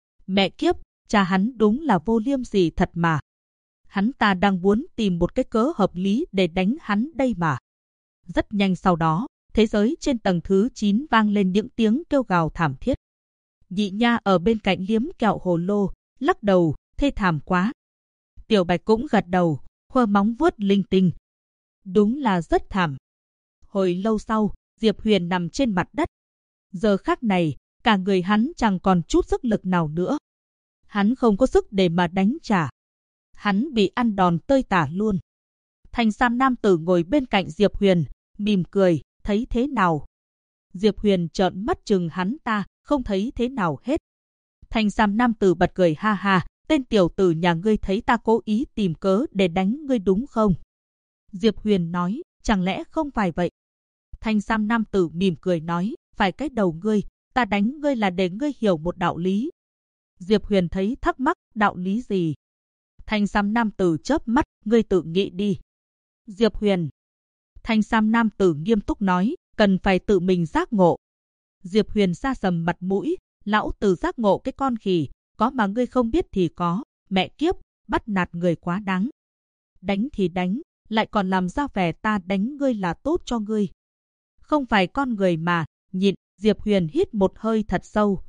A: Mẹ kiếp, cha hắn đúng là vô liêm sỉ thật mà. Hắn ta đang muốn tìm một cái cớ hợp lý để đánh hắn đây mà. Rất nhanh sau đó, thế giới trên tầng thứ 9 vang lên những tiếng kêu gào thảm thiết. Nhị nha ở bên cạnh liếm kẹo hồ lô, lắc đầu, thê thảm quá. Tiểu Bạch cũng gật đầu, khoe móng vuốt linh tinh. Đúng là rất thảm. Hồi lâu sau, Diệp Huyền nằm trên mặt đất. Giờ khắc này, cả người hắn chẳng còn chút sức lực nào nữa. Hắn không có sức để mà đánh trả. Hắn bị ăn đòn tơi tả luôn. Thanh sam nam tử ngồi bên cạnh Diệp Huyền, mỉm cười, thấy thế nào? Diệp Huyền trợn mắt chừng hắn ta, không thấy thế nào hết. Thanh sam nam tử bật cười ha ha, tên tiểu tử nhà ngươi thấy ta cố ý tìm cớ để đánh ngươi đúng không? Diệp Huyền nói, chẳng lẽ không phải vậy? Thanh sam nam tử mỉm cười nói, phải cái đầu ngươi, ta đánh ngươi là để ngươi hiểu một đạo lý. Diệp Huyền thấy thắc mắc, đạo lý gì? Thanh sam nam tử chớp mắt, ngươi tự nghĩ đi. Diệp Huyền. Thanh sam nam tử nghiêm túc nói, cần phải tự mình giác ngộ. Diệp Huyền sa sầm mặt mũi, lão tử giác ngộ cái con khỉ, có mà ngươi không biết thì có, mẹ kiếp, bắt nạt người quá đáng. Đánh thì đánh, lại còn làm ra vẻ ta đánh ngươi là tốt cho ngươi. Không phải con người mà, nhịn. Diệp Huyền hít một hơi thật sâu.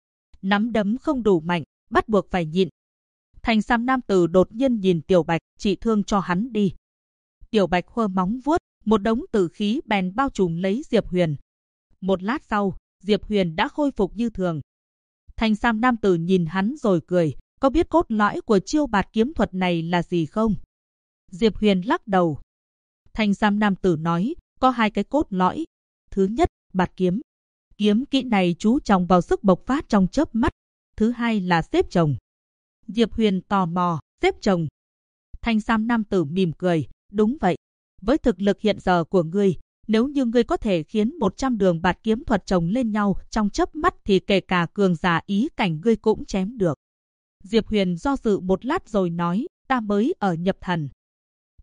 A: Nắm đấm không đủ mạnh, bắt buộc phải nhịn. Thanh sam nam tử đột nhiên nhìn Tiểu Bạch, trị thương cho hắn đi. Tiểu Bạch khơ móng vuốt, một đống tử khí bèn bao trùm lấy Diệp Huyền. Một lát sau, Diệp Huyền đã khôi phục như thường. Thanh sam nam tử nhìn hắn rồi cười, có biết cốt lõi của chiêu bạt kiếm thuật này là gì không? Diệp Huyền lắc đầu. Thanh sam nam tử nói, có hai cái cốt lõi. Thứ nhất, bạt kiếm. Kiếm kỹ này chú trọng vào sức bộc phát trong chớp mắt. Thứ hai là xếp chồng. Diệp Huyền tò mò, xếp chồng. Thanh sam nam tử mỉm cười, đúng vậy. Với thực lực hiện giờ của ngươi, nếu như ngươi có thể khiến 100 đường bạt kiếm thuật chồng lên nhau trong chớp mắt thì kể cả cường giả ý cảnh ngươi cũng chém được. Diệp Huyền do dự một lát rồi nói, ta mới ở nhập thần.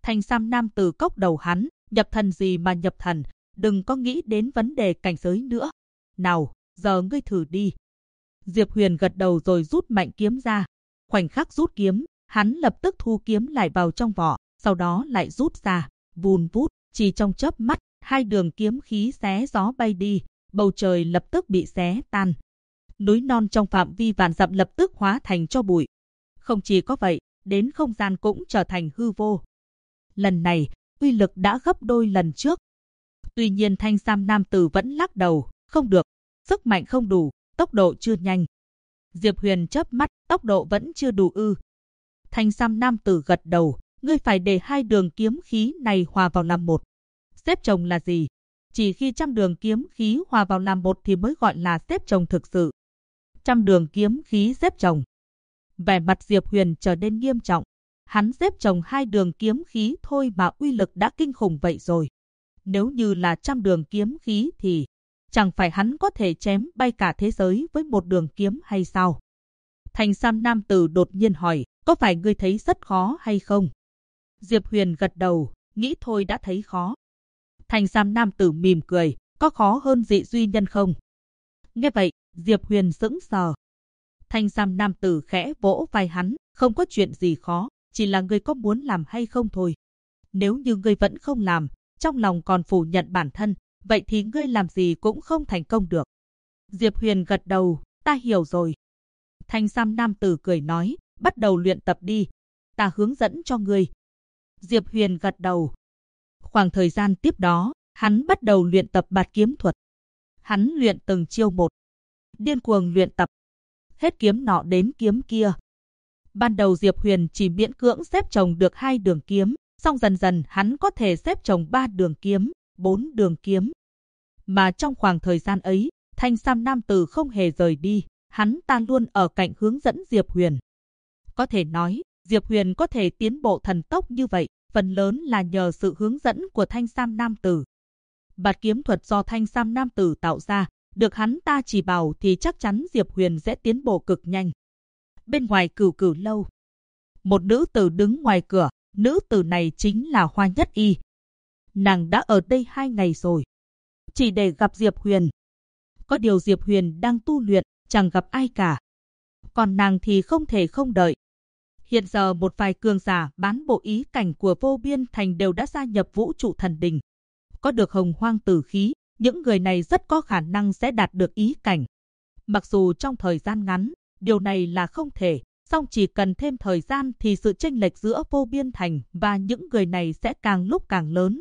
A: Thanh sam nam tử cốc đầu hắn, nhập thần gì mà nhập thần, đừng có nghĩ đến vấn đề cảnh giới nữa. Nào, giờ ngươi thử đi. Diệp Huyền gật đầu rồi rút mạnh kiếm ra. Khoảnh khắc rút kiếm, hắn lập tức thu kiếm lại vào trong vỏ, sau đó lại rút ra, vun vút, chỉ trong chớp mắt, hai đường kiếm khí xé gió bay đi, bầu trời lập tức bị xé tan. Núi non trong phạm vi vạn dặm lập tức hóa thành tro bụi. Không chỉ có vậy, đến không gian cũng trở thành hư vô. Lần này, uy lực đã gấp đôi lần trước. Tuy nhiên thanh sam nam tử vẫn lắc đầu, không được, sức mạnh không đủ, tốc độ chưa nhanh. Diệp Huyền chớp mắt, tốc độ vẫn chưa đủ ư? Thanh sam nam tử gật đầu, ngươi phải để hai đường kiếm khí này hòa vào làm một. Xếp chồng là gì? Chỉ khi trăm đường kiếm khí hòa vào làm một thì mới gọi là xếp chồng thực sự. Trăm đường kiếm khí xếp chồng. Vẻ mặt Diệp Huyền trở nên nghiêm trọng. Hắn xếp chồng hai đường kiếm khí thôi mà uy lực đã kinh khủng vậy rồi. Nếu như là trăm đường kiếm khí thì chẳng phải hắn có thể chém bay cả thế giới với một đường kiếm hay sao? Thanh sam nam tử đột nhiên hỏi, có phải ngươi thấy rất khó hay không? Diệp Huyền gật đầu, nghĩ thôi đã thấy khó. Thanh sam nam tử mỉm cười, có khó hơn Dị Duy Nhân không? Nghe vậy, Diệp Huyền sững sờ. Thanh sam nam tử khẽ vỗ vai hắn, không có chuyện gì khó, chỉ là ngươi có muốn làm hay không thôi. Nếu như ngươi vẫn không làm, trong lòng còn phủ nhận bản thân, vậy thì ngươi làm gì cũng không thành công được. Diệp Huyền gật đầu, ta hiểu rồi. Thanh sam nam tử cười nói, bắt đầu luyện tập đi, ta hướng dẫn cho ngươi. Diệp Huyền gật đầu. Khoảng thời gian tiếp đó, hắn bắt đầu luyện tập bạt kiếm thuật. Hắn luyện từng chiêu một, điên cuồng luyện tập, hết kiếm nọ đến kiếm kia. Ban đầu Diệp Huyền chỉ miễn cưỡng xếp chồng được hai đường kiếm, xong dần dần hắn có thể xếp chồng 3 đường kiếm, 4 đường kiếm. Mà trong khoảng thời gian ấy, thanh sam nam tử không hề rời đi, hắn ta luôn ở cạnh hướng dẫn Diệp Huyền. Có thể nói, Diệp Huyền có thể tiến bộ thần tốc như vậy, phần lớn là nhờ sự hướng dẫn của thanh sam nam tử. Bạt kiếm thuật do thanh sam nam tử tạo ra, được hắn ta chỉ bảo thì chắc chắn Diệp Huyền sẽ tiến bộ cực nhanh. Bên ngoài Cửu Cửu lâu, một nữ tử đứng ngoài cửa, nữ tử này chính là Hoa Nhất Y. Nàng đã ở đây 2 ngày rồi, chỉ để gặp Diệp Huyền. Có điều Diệp Huyền đang tu luyện, chẳng gặp ai cả. Còn nàng thì không thể không đợi. Hiện giờ một vài cường giả bán bộ ý cảnh của Vô Biên Thành đều đã gia nhập Vũ Trụ Thần Đình. Có được hồng hoang tử khí, những người này rất có khả năng sẽ đạt được ý cảnh. Mặc dù trong thời gian ngắn, điều này là không thể, song chỉ cần thêm thời gian thì sự chênh lệch giữa Vô Biên Thành và những người này sẽ càng lúc càng lớn.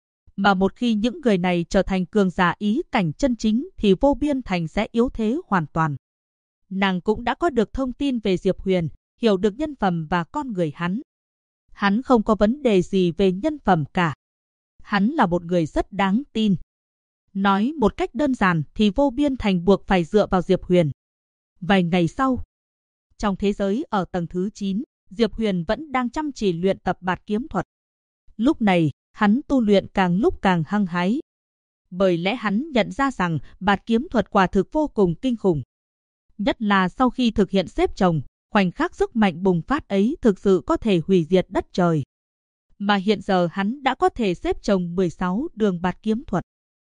A: Mà một khi những người này trở thành cường giả ý cảnh chân chính thì Vô Biên Thành sẽ yếu thế hoàn toàn. Nàng cũng đã có được thông tin về Diệp Huyền, hiểu được nhân phẩm và con người hắn. Hắn không có vấn đề gì về nhân phẩm cả. Hắn là một người rất đáng tin. Nói một cách đơn giản thì Vô Biên Thành buộc phải dựa vào Diệp Huyền. Vài ngày sau, trong thế giới ở tầng thứ 9, Diệp Huyền vẫn đang chăm chỉ luyện tập bạt kiếm thuật. Lúc này, hắn tu luyện càng lúc càng hăng hái. Bởi lẽ hắn nhận ra rằng bạt kiếm thuật quả thực vô cùng kinh khủng. Nhất là sau khi thực hiện xếp chồng, khoảnh khắc sức mạnh bùng phát ấy thực sự có thể hủy diệt đất trời. Mà hiện giờ hắn đã có thể xếp chồng 16 đường bạt kiếm thuật.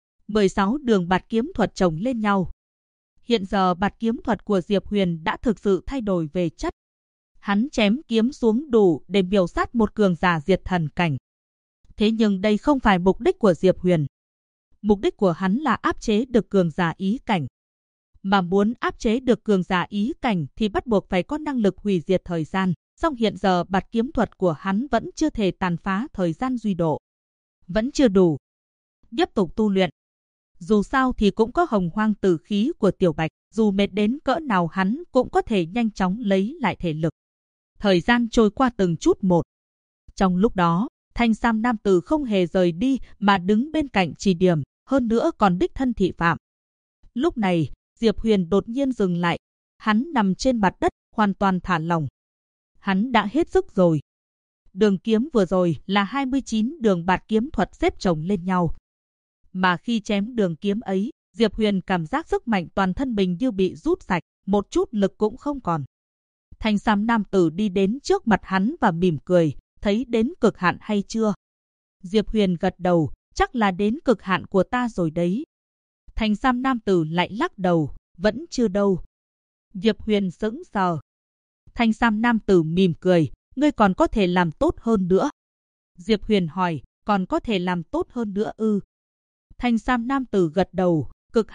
A: 16 đường bạt kiếm thuật chồng lên nhau. Hiện giờ bạt kiếm thuật của Diệp Huyền đã thực sự thay đổi về chất. Hắn chém kiếm xuống đủ để miểu sát một cường giả diệt thần cảnh. Thế nhưng đây không phải mục đích của Diệp Huyền. Mục đích của hắn là áp chế được cường giả ý cảnh. Mà muốn áp chế được cường giả ý cảnh thì bắt buộc phải có năng lực hủy diệt thời gian. Song hiện giờ bạt kiếm thuật của hắn vẫn chưa thể tàn phá thời gian duy độ. Vẫn chưa đủ. Tiếp tục tu luyện. Dù sao thì cũng có hồng hoang tử khí của Tiểu Bạch, dù mệt đến cỡ nào hắn cũng có thể nhanh chóng lấy lại thể lực. Thời gian trôi qua từng chút một. Trong lúc đó, thanh sam nam tử không hề rời đi mà đứng bên cạnh chỉ điểm, hơn nữa còn đích thân thị phạm. Lúc này, Diệp Huyền đột nhiên dừng lại. Hắn nằm trên mặt đất, hoàn toàn thả lỏng. Hắn đã hết sức rồi. Đường kiếm vừa rồi là 29 đường bạt kiếm thuật xếp chồng lên nhau. Mà khi chém đường kiếm ấy, Diệp Huyền cảm giác sức mạnh toàn thân mình như bị rút sạch, một chút lực cũng không còn. Thanh sam nam tử đi đến trước mặt hắn và mỉm cười, thấy đến cực hạn hay chưa? Diệp Huyền gật đầu, chắc là đến cực hạn của ta rồi đấy. Thanh sam nam tử lại lắc đầu, vẫn chưa đâu. Diệp Huyền sững sờ. Thanh sam nam tử mỉm cười, ngươi còn có thể làm tốt hơn nữa. Diệp Huyền hỏi, còn có thể làm tốt hơn nữa ư? Thanh sam nam tử gật đầu,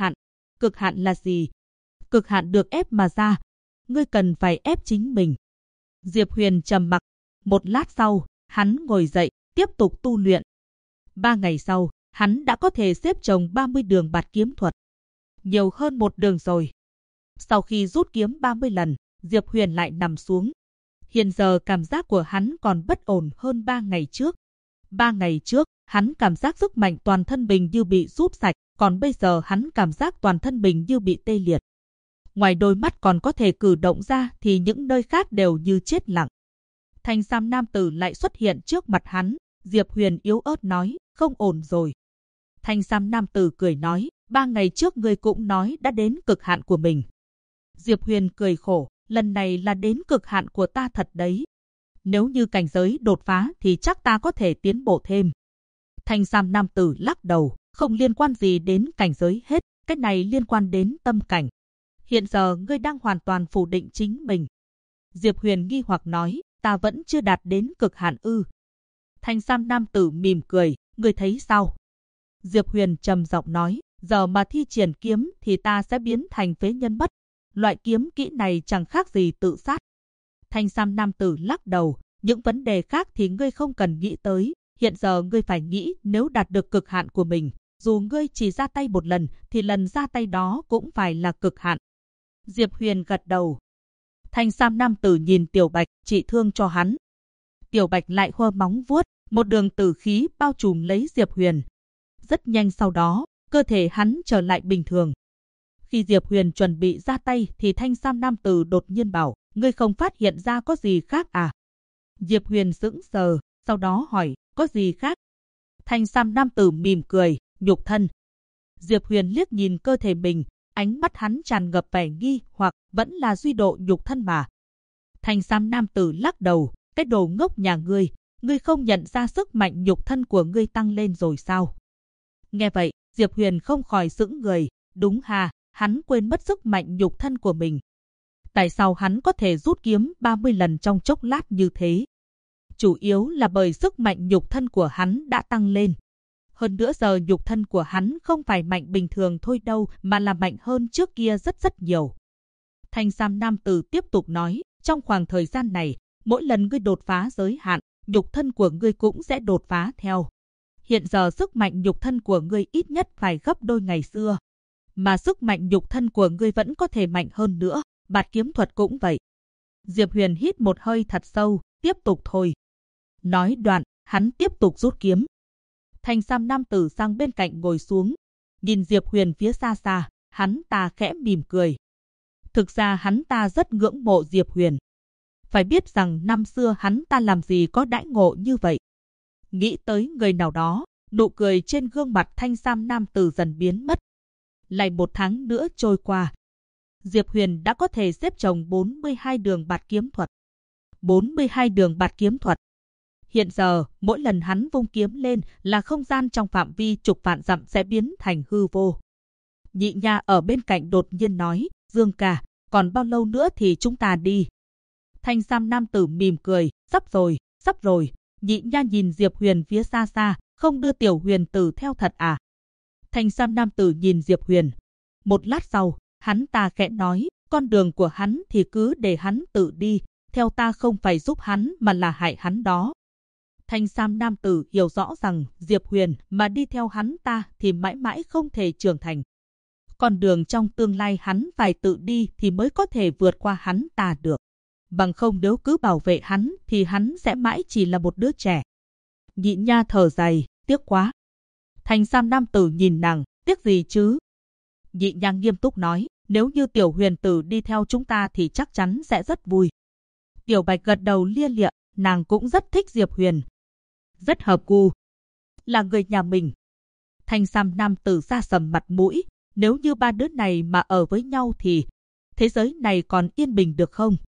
A: cực hạn là gì? Cực hạn được ép mà ra, ngươi cần phải ép chính mình. Diệp Huyền trầm mặc, một lát sau, hắn ngồi dậy, tiếp tục tu luyện. 3 ngày sau, hắn đã có thể xếp chồng 30 đường bạt kiếm thuật. Nhiều hơn một đường rồi. Sau khi rút kiếm 30 lần, Diệp Huyền lại nằm xuống. Hiện giờ cảm giác của hắn còn bất ổn hơn 3 ngày trước. 3 ngày trước, hắn cảm giác sức mạnh toàn thân mình như bị rút sạch, còn bây giờ hắn cảm giác toàn thân mình như bị tê liệt. Ngoài đôi mắt còn có thể cử động ra thì những nơi khác đều như chết lặng. Thanh sam nam tử lại xuất hiện trước mặt hắn. Diệp Huyền yếu ớt nói, không ổn rồi. Thanh sam nam tử cười nói, 3 ngày trước ngươi cũng nói đã đến cực hạn của mình. Diệp Huyền cười khổ, lần này là đến cực hạn của ta thật đấy. Nếu như cảnh giới đột phá thì chắc ta có thể tiến bộ thêm. Thanh sam nam tử lắc đầu, không liên quan gì đến cảnh giới hết, cái này liên quan đến tâm cảnh. Hiện giờ ngươi đang hoàn toàn phủ định chính mình. Diệp Huyền nghi hoặc nói, ta vẫn chưa đạt đến cực hạn ư? Thanh sam nam tử mỉm cười, ngươi thấy sao? Diệp Huyền trầm giọng nói, giờ mà thi triển kiếm thì ta sẽ biến thành phế nhân mất. Loại kiếm kỹ này chẳng khác gì tự sát. Thanh sam nam tử lắc đầu, những vấn đề khác thì ngươi không cần nghĩ tới. Hiện giờ ngươi phải nghĩ nếu đạt được cực hạn của mình, dù ngươi chỉ ra tay một lần thì lần ra tay đó cũng phải là cực hạn. Diệp Huyền gật đầu. Thanh sam nam tử nhìn Tiểu Bạch, trị thương cho hắn. Tiểu Bạch lại khoa móng vuốt, một đường tử khí bao trùm lấy Diệp Huyền. Rất nhanh sau đó, cơ thể hắn trở lại bình thường. Khi Diệp Huyền chuẩn bị ra tay thì thanh sam nam tử đột nhiên bảo, ngươi không phát hiện ra có gì khác à? Diệp Huyền sững sờ, sau đó hỏi, có gì khác? Thanh sam nam tử mỉm cười, nhục thân. Diệp Huyền liếc nhìn cơ thể mình, ánh mắt hắn tràn ngập vẻ nghi hoặc, vẫn là duy độ nhục thân mà. Thanh sam nam tử lắc đầu, cái đồ ngốc nhà ngươi không nhận ra sức mạnh nhục thân của ngươi tăng lên rồi sao? Nghe vậy, Diệp Huyền không khỏi sững người, đúng ha, hắn quên mất sức mạnh nhục thân của mình. Tại sao hắn có thể rút kiếm 30 lần trong chốc lát như thế? Chủ yếu là bởi sức mạnh nhục thân của hắn đã tăng lên. Hơn nữa giờ nhục thân của hắn không phải mạnh bình thường thôi đâu, mà là mạnh hơn trước kia rất nhiều. Thanh sam nam tử tiếp tục nói, trong khoảng thời gian này, mỗi lần ngươi đột phá giới hạn, nhục thân của ngươi cũng sẽ đột phá theo. Hiện giờ sức mạnh nhục thân của ngươi ít nhất phải gấp đôi ngày xưa. Mà sức mạnh nhục thân của ngươi vẫn có thể mạnh hơn nữa, bạt kiếm thuật cũng vậy. Diệp Huyền hít một hơi thật sâu, tiếp tục thôi. Nói đoạn, hắn tiếp tục rút kiếm. Thanh sam nam tử sang bên cạnh ngồi xuống, nhìn Diệp Huyền phía xa xa, hắn ta khẽ mỉm cười. Thực ra hắn ta rất ngưỡng mộ Diệp Huyền. Phải biết rằng năm xưa hắn ta làm gì có đãi ngộ như vậy. Nghĩ tới người nào đó, nụ cười trên gương mặt thanh sam nam tử dần biến mất. Lại 1 tháng nữa trôi qua. Diệp Huyền đã có thể xếp chồng 42 đường bạt kiếm thuật. 42 đường bạt kiếm thuật. Hiện giờ, mỗi lần hắn vung kiếm lên là không gian trong phạm vi chục vạn dặm sẽ biến thành hư vô. Nhị nha ở bên cạnh đột nhiên nói, Dương ca, còn bao lâu nữa thì chúng ta đi? Thanh sam nam tử mỉm cười, sắp rồi. Nhị nha nhìn Diệp Huyền phía xa xa, không đưa Tiểu Huyền tử theo thật à? Thanh sam nam tử nhìn Diệp Huyền. Một lát sau, hắn ta khẽ nói, con đường của hắn thì cứ để hắn tự đi, theo ta không phải giúp hắn mà là hại hắn đó. Thanh sam nam tử hiểu rõ rằng Diệp Huyền mà đi theo hắn ta thì mãi mãi không thể trưởng thành. Con đường trong tương lai hắn phải tự đi thì mới có thể vượt qua hắn ta được. Bằng không nếu cứ bảo vệ hắn thì hắn sẽ mãi chỉ là một đứa trẻ. Nhị nha thở dài, tiếc quá. Thanh sam nam tử nhìn nàng, tiếc gì chứ? Nhị nha nghiêm túc nói, nếu như Tiểu Huyền tử đi theo chúng ta thì chắc chắn sẽ rất vui. Tiểu Bạch gật đầu lia lịa, nàng cũng rất thích Diệp Huyền. Rất hợp gu. Là người nhà mình. Thanh sam nam tử sa sầm mặt mũi, nếu như 3 đứa này mà ở với nhau thì thế giới này còn yên bình được không?